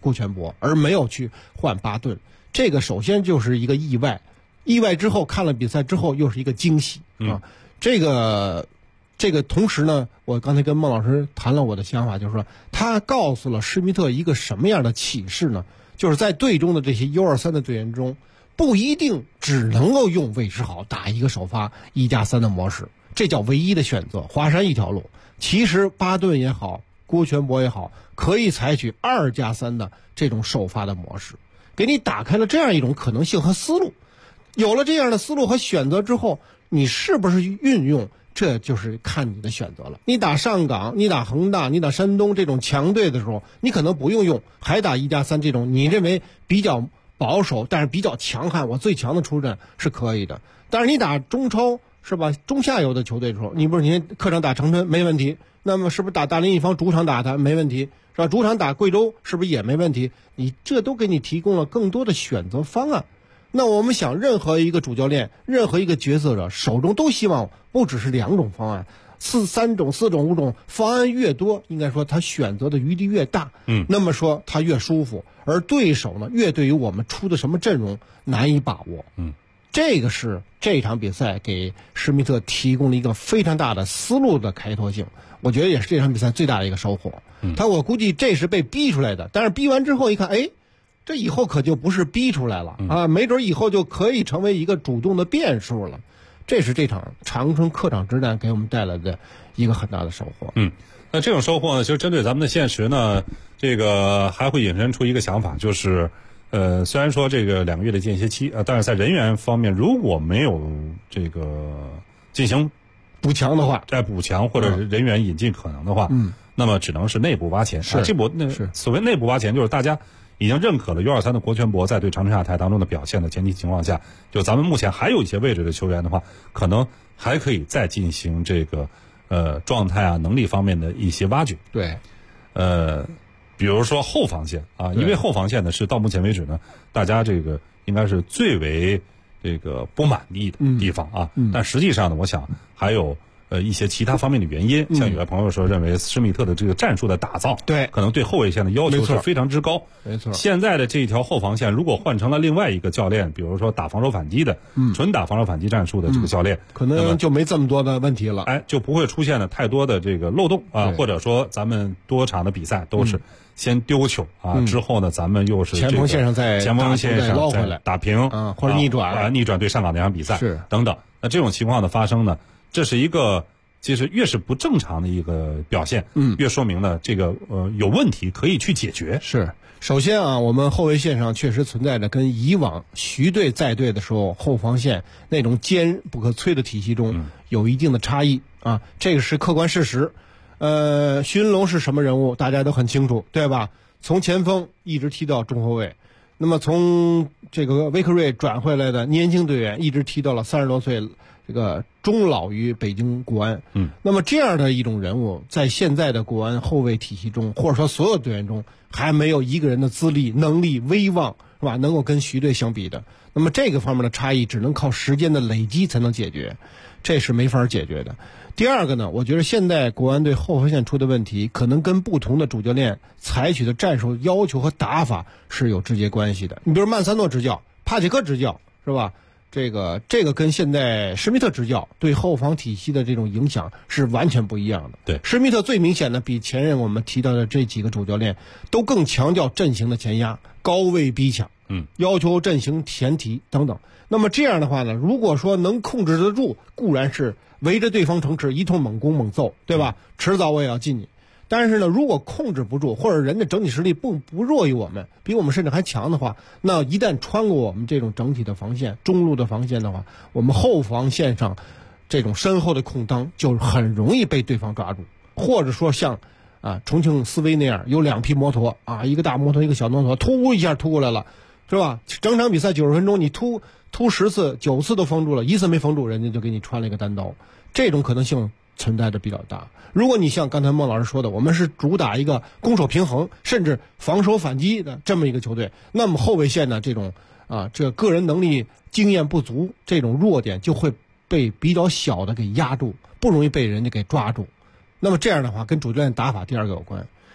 郭全博，而没有去换巴顿。这个首先就是一个意外，意外之后看了比赛之后又是一个惊喜啊。这个同时呢，我刚才跟孟老师谈了我的想法，就是说他告诉了施密特一个什么样的启示呢？就是在队中的这些 U23 的队员中，不一定只能够用韦世豪打一个首发1+3的模式，这叫唯一的选择，华山一条路。其实巴顿也好，郭全博也好，可以采取2+3的这种首发的模式，给你打开了这样一种可能性和思路。有了这样的思路和选择之后，你是不是运用，这就是看你的选择了。你打上港，你打恒大，你打山东这种强队的时候，你可能不用还打1+3这种你认为比较保守但是比较强悍，我最强的出阵是可以的。但是你打中超是吧，中下游的球队的时候，你不是你客场打长春没问题，那么是不是打大连一方主场打他没问题，是吧？主场打贵州是不是也没问题？你这都给你提供了更多的选择方案。那我们想，任何一个主教练，任何一个决策者手中都希望不只是2种方案，3种、4种、5种方案越多，应该说他选择的余地越大，那么说他越舒服，而对手呢，越对于我们出的什么阵容难以把握，这个是这场比赛给施密特提供了一个非常大的思路的开拓性，我觉得也是这场比赛最大的一个收获。我估计这是被逼出来的，但是逼完之后一看，这以后可就不是逼出来了啊，没准以后就可以成为一个主动的变数了。这是这场长春客场之战给我们带来的一个很大的收获。 那这种收获呢，其实针对咱们的现实呢，这个还会引申出一个想法，就是虽然说这个2个月的间歇期但是在人员方面如果没有这个进行补强的话， 补强或者人员引进可能的话，那么只能是内部挖潜。所谓内部挖潜，就是大家已经认可了 U23 的郭全博在对长春亚泰当中的表现的前提情况下，就咱们目前还有一些位置的球员的话，可能还可以再进行这个状态啊能力方面的一些挖掘。 对， 比如说后防线啊，因为后防线呢是到目前为止呢，大家这个应该是最为这个不满意的地方啊。但实际上呢，我想还有一些其他方面的原因，像有的朋友说认为施密特的这个战术的打造， 对， 可能对后卫线的要求是非常之高。 没错， 现在的这一条后防线，如果换成了另外一个教练，比如说打防守反击的，纯打防守反击战术的这个教练， 可能就没这么多的问题了。 就不会出现了太多的这个漏洞啊，或者说咱们多场的比赛都是先丢球之后呢，咱们又是前锋线上再捞回来打平或者逆转对上港那场比赛是等等。那这种情况的发生呢，这是一个其实越是不正常的一个表现，越说明呢这个有问题可以去解决。 是，首先我们后卫线上确实存在着跟以往徐队在队的时候后防线那种坚不可摧的体系中有一定的差异啊，这个是客观事实。徐云龙是什么人物，大家都很清楚，对吧？从前锋一直踢到中后卫，那么从这个威克瑞转回来的年轻队员，一直踢到了30多岁，这个终老于北京国安。那么这样的一种人物，在现在的国安后卫体系中，或者说所有队员中，还没有一个人的资历、能力、威望，是吧？能够跟徐队相比的。那么这个方面的差异，只能靠时间的累积才能解决，这是没法解决的。第二个呢，我觉得现在国安队后防线出的问题，可能跟不同的主教练采取的战术要求和打法是有直接关系的。你比如曼萨诺执教、帕切科执教，是吧？这个跟现在施密特执教对后防体系的这种影响是完全不一样的。 对， 施密特最明显的比前任我们提到的这几个主教练都更强调阵型的前压、高位逼抢，要求阵型前提等等。那么这样的话呢，如果说能控制得住，固然是围着对方城池一通猛攻猛揍，对吧？迟早我也要进你。但是呢，如果控制不住，或者人的整体实力不弱于我们，比我们甚至还强的话，那一旦穿过我们这种整体的防线、中路的防线的话，我们后防线上这种身后的空当就很容易被对方抓住，或者说像重庆斯威那样有2匹摩托一个大摩托一个小摩托，突一下突过来了，是吧？整场比赛90分钟你突10次9次都封住了，1次没封住，人家就给你穿了一个单刀，这种可能性存在的比较大。如果你像刚才孟老师说的，我们是主打一个攻守平衡甚至防守反击的这么一个球队，那么后卫线呢这种这个人能力经验不足这种弱点就会被比较小的给压住，不容易被人家给抓住。那么这样的话跟主教练打法第二个有关。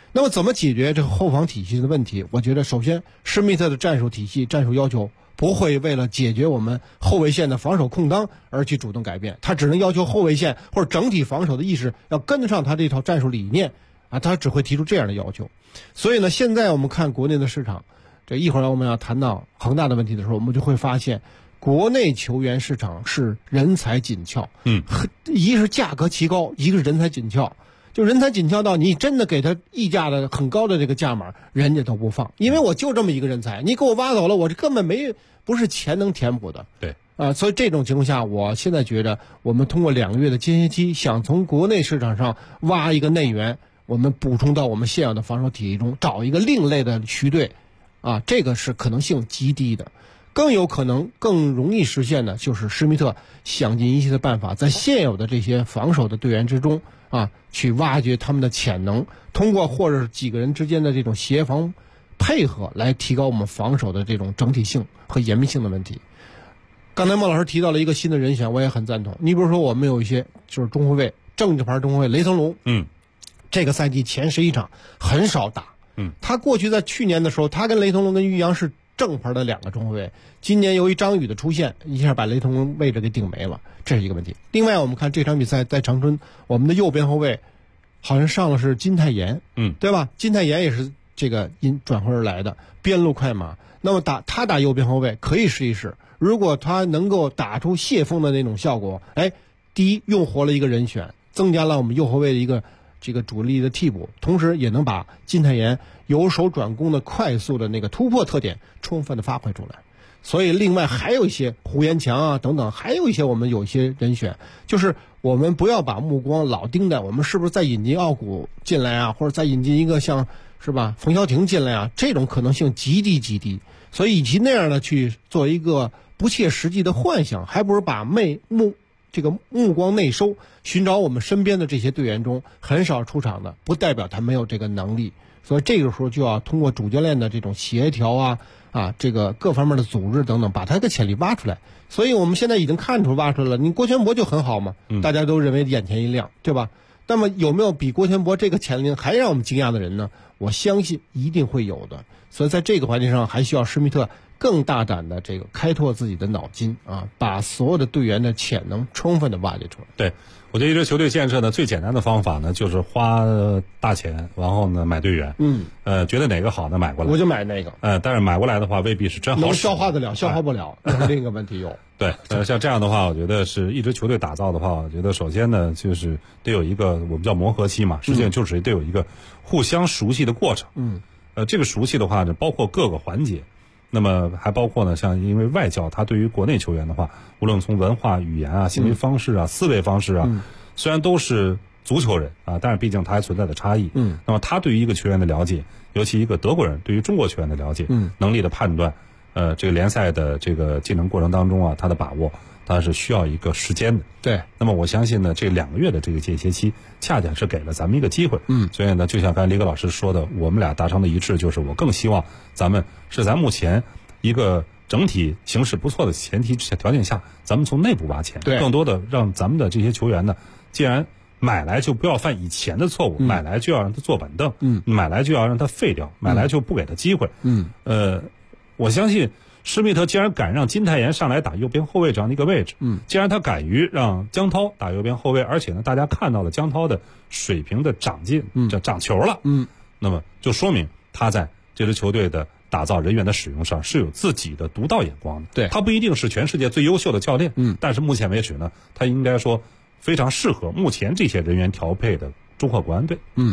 那么怎么解决这个后防体系的问题？我觉得首先施密特的战术体系、战术要求不会为了解决我们后卫线的防守空当而去主动改变，他只能要求后卫线或者整体防守的意识要跟得上他这套战术理念啊，他只会提出这样的要求。所以呢，现在我们看国内的市场，这一会儿我们要谈到恒大的问题的时候，我们就会发现国内球员市场是人才紧俏，一个是价格奇高，一个是人才紧俏。就人才紧俏到你真的给他溢价的很高的这个价码，人家都不放，因为我就这么一个人才，你给我挖走了，我这根本不是钱能填补的。 对所以这种情况下，我现在觉得我们通过2个月的间歇期，想从国内市场上挖一个内援，我们补充到我们现有的防守体系中，找一个另类的区队，这个是可能性极低的。更有可能更容易实现的就是施密特想尽一切的办法，在现有的这些防守的队员之中去挖掘他们的潜能，通过或者是几个人之间的这种协防配合来提高我们防守的这种整体性和严密性的问题。刚才孟老师提到了一个新的人选，我也很赞同。你比如说我们有一些就是中后卫，正经牌中后卫雷腾龙，这个赛季前11场很少打，他过去在去年的时候，他跟雷腾龙跟于洋是正牌的2个中后卫，今年由于张宇的出现，一下把雷腾龙位置给顶没了，这是一个问题。另外我们看这场比赛在长春，我们的右边后卫好像上了是金泰妍，对吧？金泰妍也是这个因转会而来的边路快马，那么他打右边后卫可以试一试，如果他能够打出谢峰的那种效果，第一用活了一个人选，增加了我们右后卫的一个这个主力的替补，同时也能把金泰妍由守转攻的快速的那个突破特点充分的发挥出来。所以另外还有一些胡延强等等，还有一些我们有一些人选，就是我们不要把目光老盯在我们是不是再引进奥古进来或者再引进一个像是吧冯潇霆进来这种可能性极低极低。所以以及那样的去做一个不切实际的幻想，还不如把目光内收，寻找我们身边的这些队员中很少出场的，不代表他没有这个能力。所以这个时候就要通过主教练的这种协调这个各方面的组织等等，把他的潜力挖出来。所以我们现在已经挖出来了，你郭全博就很好嘛，大家都认为眼前一亮，对吧？那么有没有比郭全博这个潜力还让我们惊讶的人呢？我相信一定会有的。所以在这个环节上，还需要施密特更大胆的这个开拓自己的脑筋把所有的队员的潜能充分的挖掘出来。 对，我觉得一支球队建设呢，最简单的方法呢，就是花大钱，然后呢买队员。觉得哪个好呢，买过来。 我就买那个。 但是买过来的话，未必是真好使， 能消化得了，消化不了，那是另一个问题有。 对，像这样的话，我觉得是一支球队打造的话，我觉得首先呢，就是得有一个我们叫磨合期嘛，实际上就是得有一个互相熟悉的过程。这个熟悉的话呢，包括各个环节。那么还包括呢，像因为外教，他对于国内球员的话，无论从文化、语言行为方式思维方式虽然都是足球人但是毕竟他还存在的差异。那么他对于一个球员的了解，尤其一个德国人对于中国球员的了解，能力的判断，这个联赛的这个技能过程当中他的把握，它是需要一个时间的。 对。 那么我相信呢，这2个月的这个间歇期，恰恰是给了咱们一个机会。所以呢，就像刚才李戈老师说的，我们俩达成的一致，就是我更希望咱目前一个整体形势不错的前提条件下，咱们从内部挖钱，更多的让咱们的这些球员呢，既然买来就不要犯以前的错误，买来就要让他坐板凳，买来就要让他废掉，买来就不给他机会。我相信施密特既然敢让金泰妍上来打右边后卫这样的一个位置，既然他敢于让江涛打右边后卫，而且呢，大家看到了江涛的水平的长进，长球了，那么就说明他在这支球队的打造人员的使用上是有自己的独到眼光的。 对， 他不一定是全世界最优秀的教练，但是目前为止呢，他应该说非常适合目前这些人员调配的中赫国安队。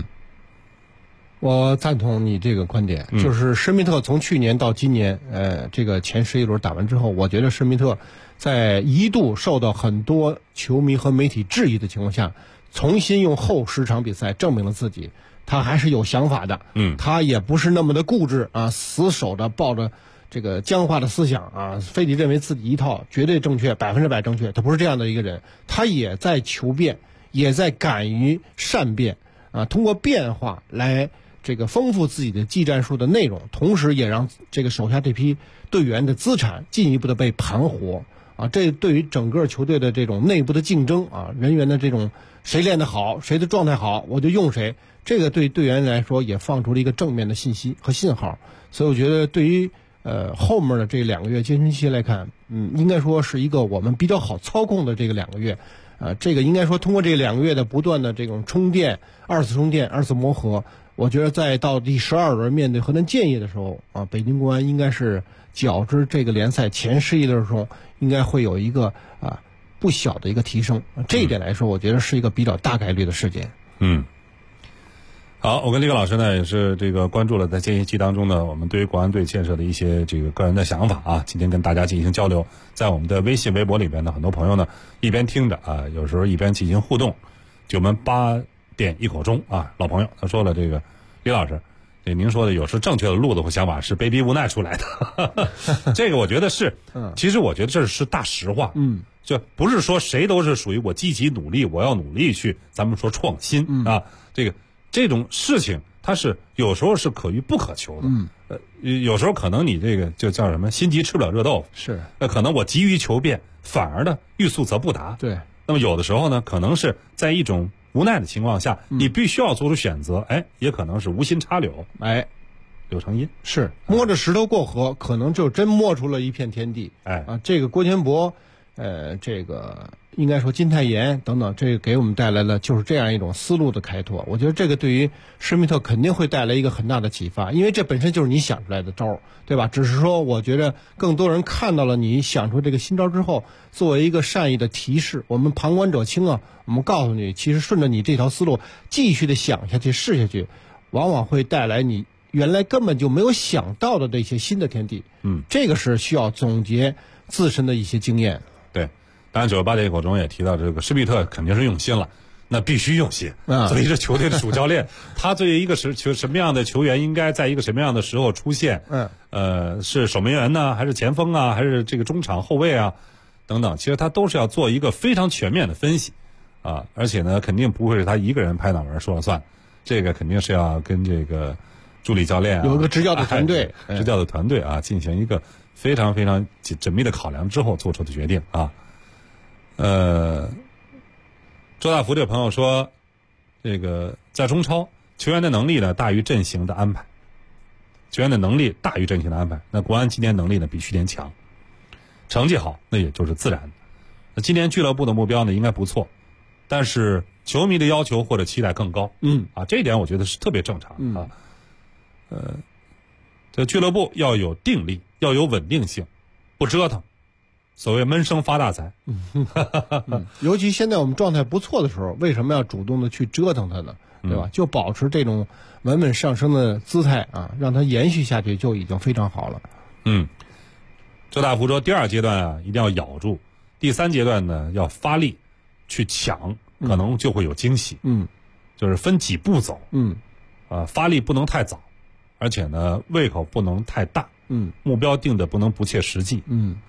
我赞同你这个观点，就是施密特从去年到今年，这个前11轮打完之后，我觉得施密特在一度受到很多球迷和媒体质疑的情况下，重新用后10场比赛证明了自己，他还是有想法的。他也不是那么的固执死守着抱着这个僵化的思想非得认为自己一套绝对正确100%正确，他不是这样的一个人，他也在求变，也在敢于善变通过变化来这个丰富自己的技战术的内容，同时也让这个手下这批队员的资产进一步的被盘活这对于整个球队的这种内部的竞争人员的这种谁练得好，谁的状态好，我就用谁， 这个对队员来说也放出了一个正面的信息和信号。所以我觉得对于后面的这2个月健身期来看，应该说是一个我们比较好操控的这个2个月。这个应该说通过这2个月的不断的这种充电、二次充电、二次磨合，我觉得在到第12轮面对河南建业的时候北京国安应该是较之这个联赛前11轮中应该会有一个不小的一个提升。这一点来说，我觉得是一个比较大概率的事件。 好，我跟李克老师呢也是这个关注了在建业期当中呢，我们对于国安队建设的一些这个个人的想法啊，今天跟大家进行交流。在我们的微信、微博里边呢，很多朋友呢一边听着有时候一边进行互动。就我们8点一口钟老朋友他说了，这个李老师，您说的有时正确的路子和想法是被逼无奈出来的，这个我觉得是，其实我觉得这是大实话。就不是说谁都是属于我积极努力，我要努力去，咱们说创新这种事情，它是有时候是可遇不可求的。有时候可能你这个就叫什么心急吃不了热豆腐， 是可能我急于求变，反而呢欲速则不达。 对， 那么有的时候呢，可能是在一种无奈的情况下，你必须要做出选择，也可能是无心插柳，柳成荫， 是摸着石头过河，可能就真摸出了一片天地。这个郭全博，这个应该说金泰妍等等，这个给我们带来了就是这样一种思路的开拓。我觉得这个对于施密特肯定会带来一个很大的启发，因为这本身就是你想出来的招，对吧？只是说我觉得更多人看到了你想出这个新招之后，作为一个善意的提示，我们旁观者清我们告诉你，其实顺着你这条思路继续的想下去试下去，往往会带来你原来根本就没有想到的这些新的天地。这个是需要总结自身的一些经验。 对，当然98点一口钟也提到，这个施密特肯定是用心了，那必须用心。所以这球队的主教练，他作为一个什么样的球员，应该在一个什么样的时候出现？是守门员呢，还是前锋啊，还是这个中场后卫啊，等等，其实他都是要做一个非常全面的分析而且呢，肯定不会是他一个人拍脑门说了算，这个肯定是要跟这个助理教练有一个执教的团队， 执教的团队进行一个非常非常缜密的考量之后做出的决定周大福这个朋友说，这个在中超球员的能力呢大于阵型的安排，那国安今年能力呢比去年强，成绩好那也就是自然的。那今年俱乐部的目标呢应该不错，但是球迷的要求或者期待更高。这一点我觉得是特别正常这俱乐部要有定力，要有稳定性，不折腾，所谓闷声发大财。 尤其现在我们状态不错的时候，为什么要主动的去折腾它呢？对吧？就保持这种稳稳上升的姿态让它延续下去就已经非常好了。 周大福说，第2阶段一定要咬住，第3阶段呢要发力去抢，可能就会有惊喜。就是分几步走。发力不能太早，而且呢胃口不能太大。目标定的不能不切实际。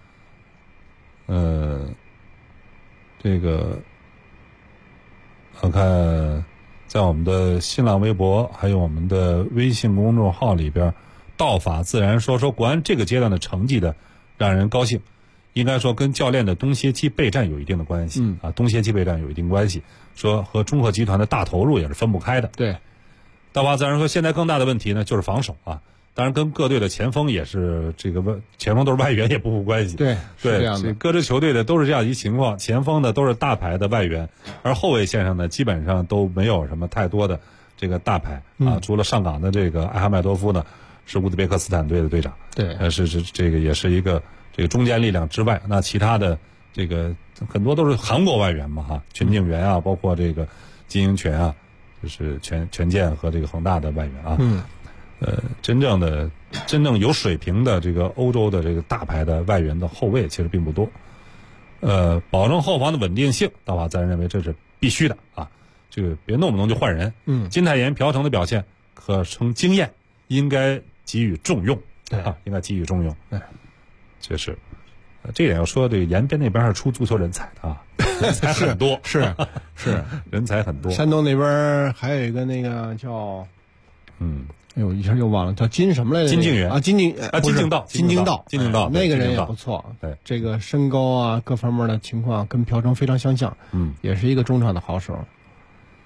这个我看在我们的新浪微博还有我们的微信公众号里边，道法自然说国安这个阶段的成绩的让人高兴，应该说跟教练的冬歇期备战有一定的关系。冬歇期备战有一定关系，说和中赫集团的大投入也是分不开的。 对， 道法自然说现在更大的问题呢就是防守当然跟各队的前锋也是这个前锋都是外援也不无关系。 对，是这样的。 各支球队的都是这样一情况，前锋的都是大牌的外援，而后卫线上呢基本上都没有什么太多的这个大牌除了上港的这个艾哈迈多夫呢是乌兹别克斯坦队的队长。 对， 是这个也是一个这个中坚力量之外，那其他的这个很多都是韩国外援嘛全敬元包括这个金英权就是权健和这个恒大的外援真正有水平的这个欧洲的这个大牌的外援的后卫其实并不多。保证后防的稳定性，道法自然认为这是必须的这个别动不动就换人。金泰妍、朴成的表现可成经验，应该给予重用。应该给予重用。确实，这一点要说，这个延边那边是出足球人才的人才很多， 是人才很多。 山东那边还有一个那个叫一下又忘了叫金什么来着？ 金敬元金敬道，那个人也不错。 对， 这个身高各方面的情况跟朴成非常相像。也是一个中场的好手。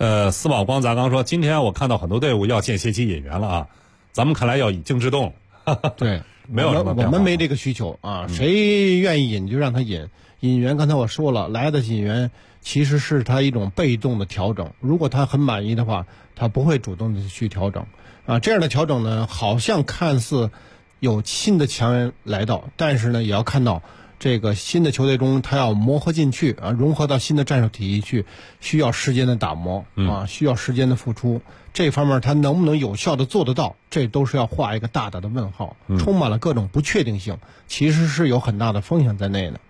司宝光砸缸说，今天我看到很多队伍要见些期引援了啊，咱们看来要以静制动了。 对， 没有什么变化， 我们没这个需求啊，谁愿意引就让他引。引援刚才我说了，来的引援其实是他一种被动的调整，如果他很满意的话，他不会主动的去调整啊。这样的调整呢，好像看似有新的强援来到，但是呢，也要看到这个新的球队中，他要磨合进去啊，融合到新的战术体系去，需要时间的打磨啊，需要时间的付出。这方面他能不能有效的做得到，这都是要画一个大大的问号，充满了各种不确定性，其实是有很大的风险在内的。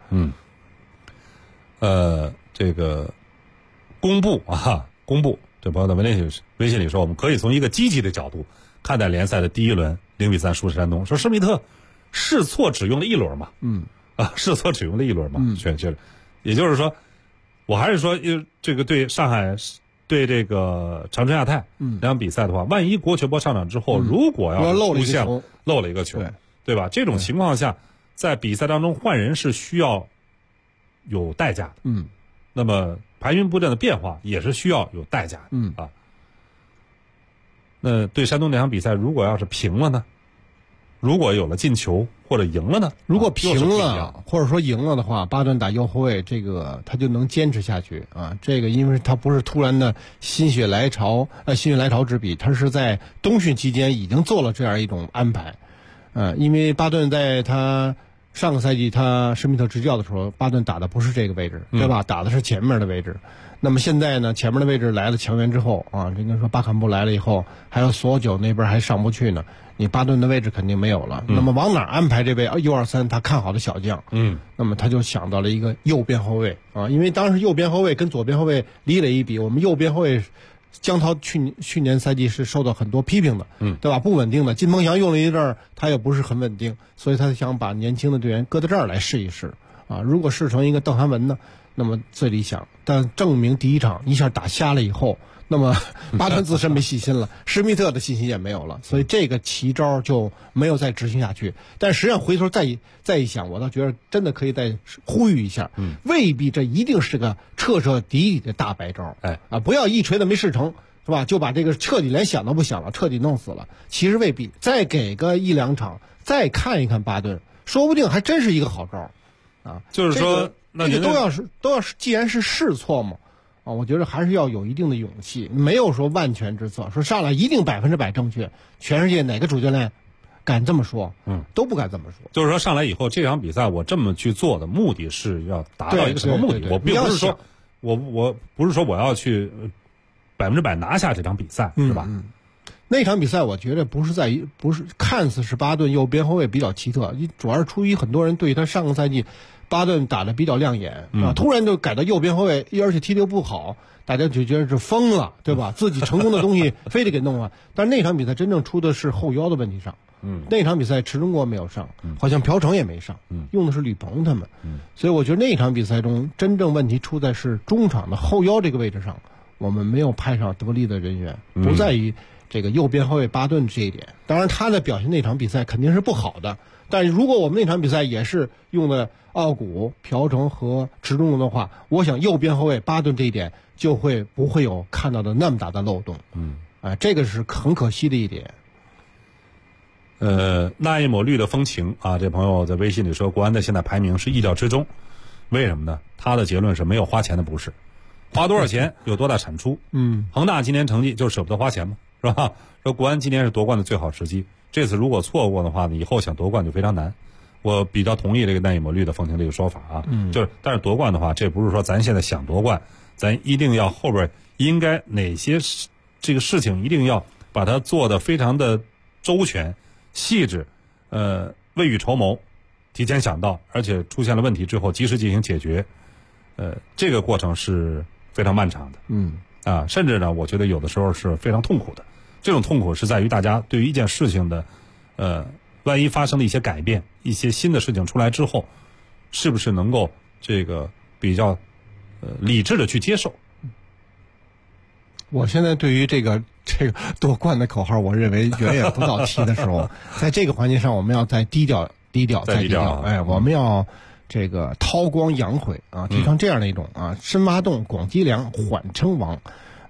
这个公布，这朋友在微信里说，我们可以从一个积极的角度看待联赛的第一轮0-3输山东，说施密特试错只用了一轮嘛，试错只用了一轮嘛，确实，也就是说，我还是说，这个对上海对这个长春亚泰两场比赛的话，万一郭全波上场之后，如果要出现漏了一个球，对吧？这种情况下，在比赛当中换人是需要有代价的，那么排兵布阵的变化也是需要有代价的，那对山东那场比赛，如果要是平了呢？如果有了进球或者赢了呢？ 如果平了或者说赢了的话，巴顿打右后卫，这个他就能坚持下去啊。这个因为他不是突然的心血来潮之笔，他是在冬训期间已经做了这样一种安排。因为巴顿在他上个赛季他施密特执教的时候，巴顿打的不是这个位置，对吧？打的是前面的位置。那么现在呢，前面的位置来了强援之后啊，应该说巴坎布来了以后，还有索九那边还上不去呢，你巴顿的位置肯定没有了。那么往哪安排这位U23他看好的小将？那么他就想到了一个右边后卫啊，因为当时右边后卫跟左边后卫李磊一比，我们右边后卫江涛去年赛季是受到很多批评的，对吧？不稳定的。金鹏翔用了一阵儿，他也不是很稳定，所以他想把年轻的队员搁到这儿来试一试啊。如果试成一个邓涵文呢，那么最理想。但证明第一场一下打瞎了以后，那么巴顿自身没信心了，施密特的信心也没有了，所以这个奇招就没有再执行下去。但实际上回头再一想，我倒觉得真的可以再呼吁一下，未必这一定是个彻彻底底的大白招，不要一锤子没事成，是吧？就把这个彻底连想都不想了，彻底弄死了。其实未必，再给个一两场，再看一看巴顿，说不定还真是一个好招啊。 就是说， 那都要是，既然是试错嘛。我觉得还是要有一定的勇气，没有说万全之策，说上来一定100%正确，全世界哪个主教练敢这么说？都不敢这么说。 就是说上来以后，这场比赛我这么去做的目的是要达到一个什么目的？我并不是说，我不是说我要去100%拿下这场比赛，是吧？ 那场比赛我觉得不是看似是巴顿右边后卫比较奇特，主要是出于很多人对他上个赛季巴顿打得比较亮眼突然就改到右边后卫，而且踢得又不好，大家就觉得是疯了，对吧？自己成功的东西非得给弄了。但那场比赛真正出的是后腰的问题上，那场比赛池中国没有上，好像朴成也没上，用的是吕鹏他们，所以我觉得那场比赛中真正问题出在是中场的后腰这个位置上，我们没有派上得力的人员，不在于这个右边后卫巴顿这一点。当然他的表现那场比赛肯定是不好的，但是如果我们那场比赛也是用的奥古、朴成和池中国的话，我想右边后卫巴顿这一点就不会有看到的那么大的漏洞。这个是很可惜的一点。 那一抹绿的风情啊，这朋友在微信里说，国安的现在排名是意料之中，为什么呢？他的结论是没有花钱的不是，花多少钱有多大产出。恒大今年成绩就舍不得花钱嘛，是吧？说国安今年是夺冠的最好时机，这次如果错过的话呢，以后想夺冠就非常难。我比较同意这个那一抹绿的风情这个说法啊，但是夺冠的话，这不是说咱现在想夺冠，咱一定要后边应该哪些这个事情一定要把它做得非常的周全、细致，未雨绸缪，提前想到，而且出现了问题之后及时进行解决，这个过程是非常漫长的，甚至呢，我觉得有的时候是非常痛苦的。这种痛苦是在于大家对于一件事情的，万一发生了一些改变，一些新的事情出来之后，是不是能够这个比较理智的去接受？ 我现在对于这个夺冠的口号，我认为远远不到期的时候，在这个环节上，我们要再低调，再低调。我们要这个韬光养晦啊，提倡这样的一种啊，深挖洞，广积粮，缓称王。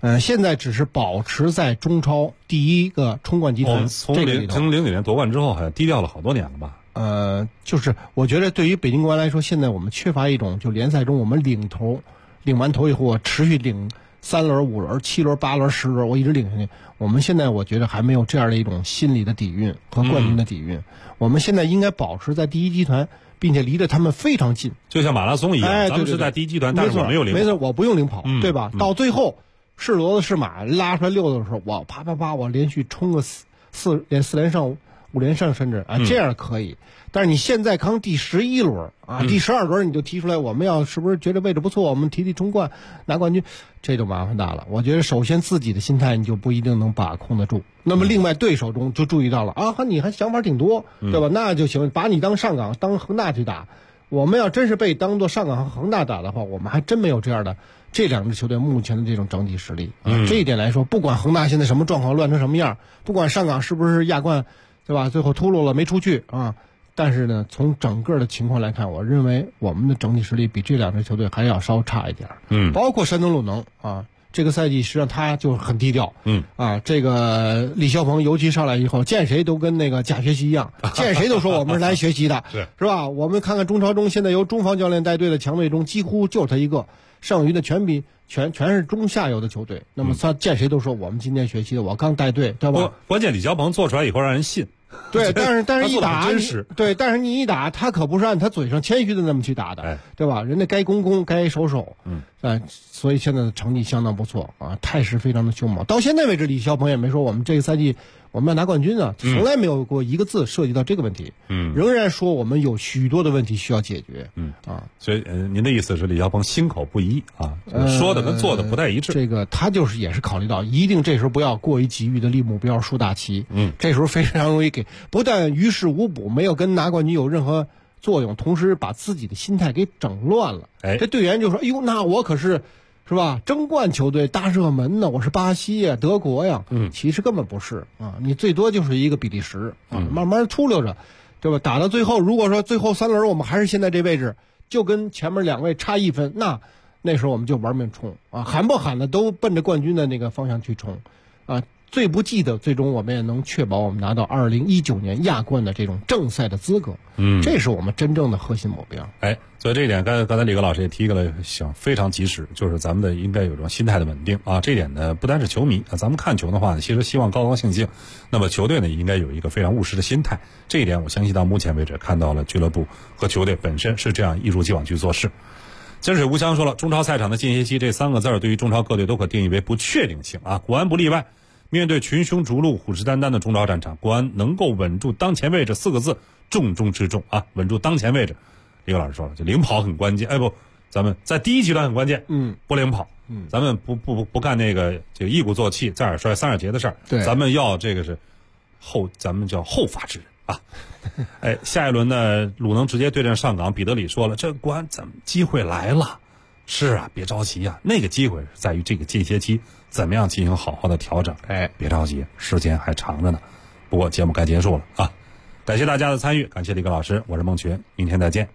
现在只是保持在中超第一个冲冠集团从这个里头。 从09年夺冠之后，好像低调了好多年了吧？ 就是我觉得对于北京国安来说，现在我们缺乏一种就联赛中我们领完头以后，我持续领3轮、5轮、7轮、8轮、10轮，我一直领下去。我们现在我觉得还没有这样的一种心理的底蕴和冠军的底蕴。我们现在应该保持在第一集团，并且离着他们非常近， 就像马拉松一样，咱们是在第一集团，但是我没有领跑， 没错，我不用领跑，对吧？到最后是骡子是马拉出来溜的时候，我啪啪啪，我连续冲个4连胜、5连胜，甚至这样可以。但是你现在刚第11轮第12轮你就提出来，我们要是不是觉得位置不错，我们提冲冠拿冠军，这就麻烦大了。我觉得首先自己的心态你就不一定能把控得住。那么另外对手中就注意到了你还想法挺多，对吧？那就行，把你当上港、当恒大去打。我们要真是被当做上港和恒大打的话，我们还真没有这样的这两支球队目前的这种整体实力。这一点来说，不管恒大现在什么状况乱成什么样，不管上港是不是亚冠，对吧？最后秃噜了没出去但是呢，从整个的情况来看，我认为我们的整体实力比这两支球队还要稍差一点。包括山东鲁能这个赛季实际上他就很低调。这个李霄鹏尤其上来以后，见谁都跟那个假学习一样，见谁都说我们是来学习的，是吧？我们看看中超中现在由中方教练带队的强队中，几乎就是他一个，剩余的全是中下游的球队。那么他见谁都说我们今天学习的，我刚带队，对吧？ 关键李霄鹏做出来以后让人信。 对，但是一打对，但是你一打，他可不是按他嘴上谦虚的那么去打的，对吧？人家该攻该守，所以现在的成绩相当不错态势非常的凶猛。到现在为止，李霄鹏也没说我们这个赛季我们要拿冠军从来没有过一个字涉及到这个问题，仍然说我们有许多的问题需要解决， 所以您的意思是李霄鹏心口不一说的跟做的不太一致。 这个他就是也是考虑到一定这时候不要过于急于的立目标树大旗，这时候非常容易不但于事无补，没有跟拿冠军有任何作用，同时把自己的心态给整乱了。这队员就说：“哎呦，那我可是吧？争冠球队大热门呢，我是巴西呀、德国呀。”其实根本不是你最多就是一个比利时慢慢出溜着，对吧？打到最后，如果说最后3轮我们还是现在这位置，就跟前面2位差1分，那时候我们就玩命冲喊不喊的都奔着冠军的那个方向去冲最不济的，最终我们也能确保我们拿到2019年亚冠的这种正赛的资格。这是我们真正的核心目标。 所以这一点刚才李格老师也提了，想非常及时，就是咱们的应该有种心态的稳定这一点呢，不单是球迷咱们看球的话呢，其实希望高高兴兴。那么球队呢，应该有一个非常务实的心态。这一点我相信到目前为止看到了俱乐部和球队本身是这样一如既往去做事。江水无香说了，中超赛场的间歇期这3个字对于中超各队都可定义为不确定性国安不例外。面对群雄逐鹿、虎视眈眈的中超战场，国安能够稳住当前位置4个字重中之重稳住当前位置。李格老师说了，就领跑很关键。咱们在第一集团很关键，不领跑，咱们不干那个这个一鼓作气、再而衰、三而竭的事儿。 对， 咱们要这个是咱们叫后发制人下一轮呢，鲁能直接对阵上港，彼得里说了，这国安咱们机会来了。是别着急那个机会是在于这个间歇期怎么样进行好好的调整。别着急，时间还长着呢。不过节目该结束了感谢大家的参与，感谢李格老师，我是孟群，明天再见。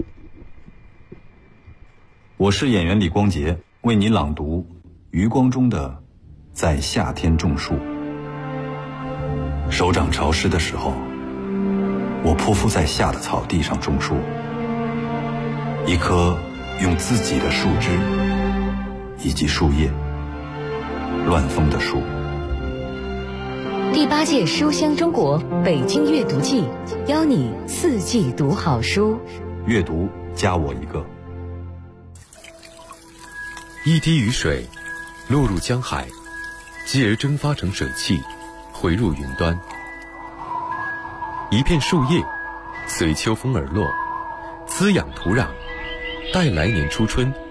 我是演员李光洁，为你朗读余光中的《在夏天种树》。手掌潮湿的时候，我匍匐在夏的草地上种树，一棵用自己的树枝以及树叶乱疯的树。 第8届书香中国北京阅读季，邀你4季读好书。 阅读加我一个。 一滴雨水落入江海，继而蒸发成水汽，回入云端。一片树叶随秋风而落，滋养土壤，待来年初春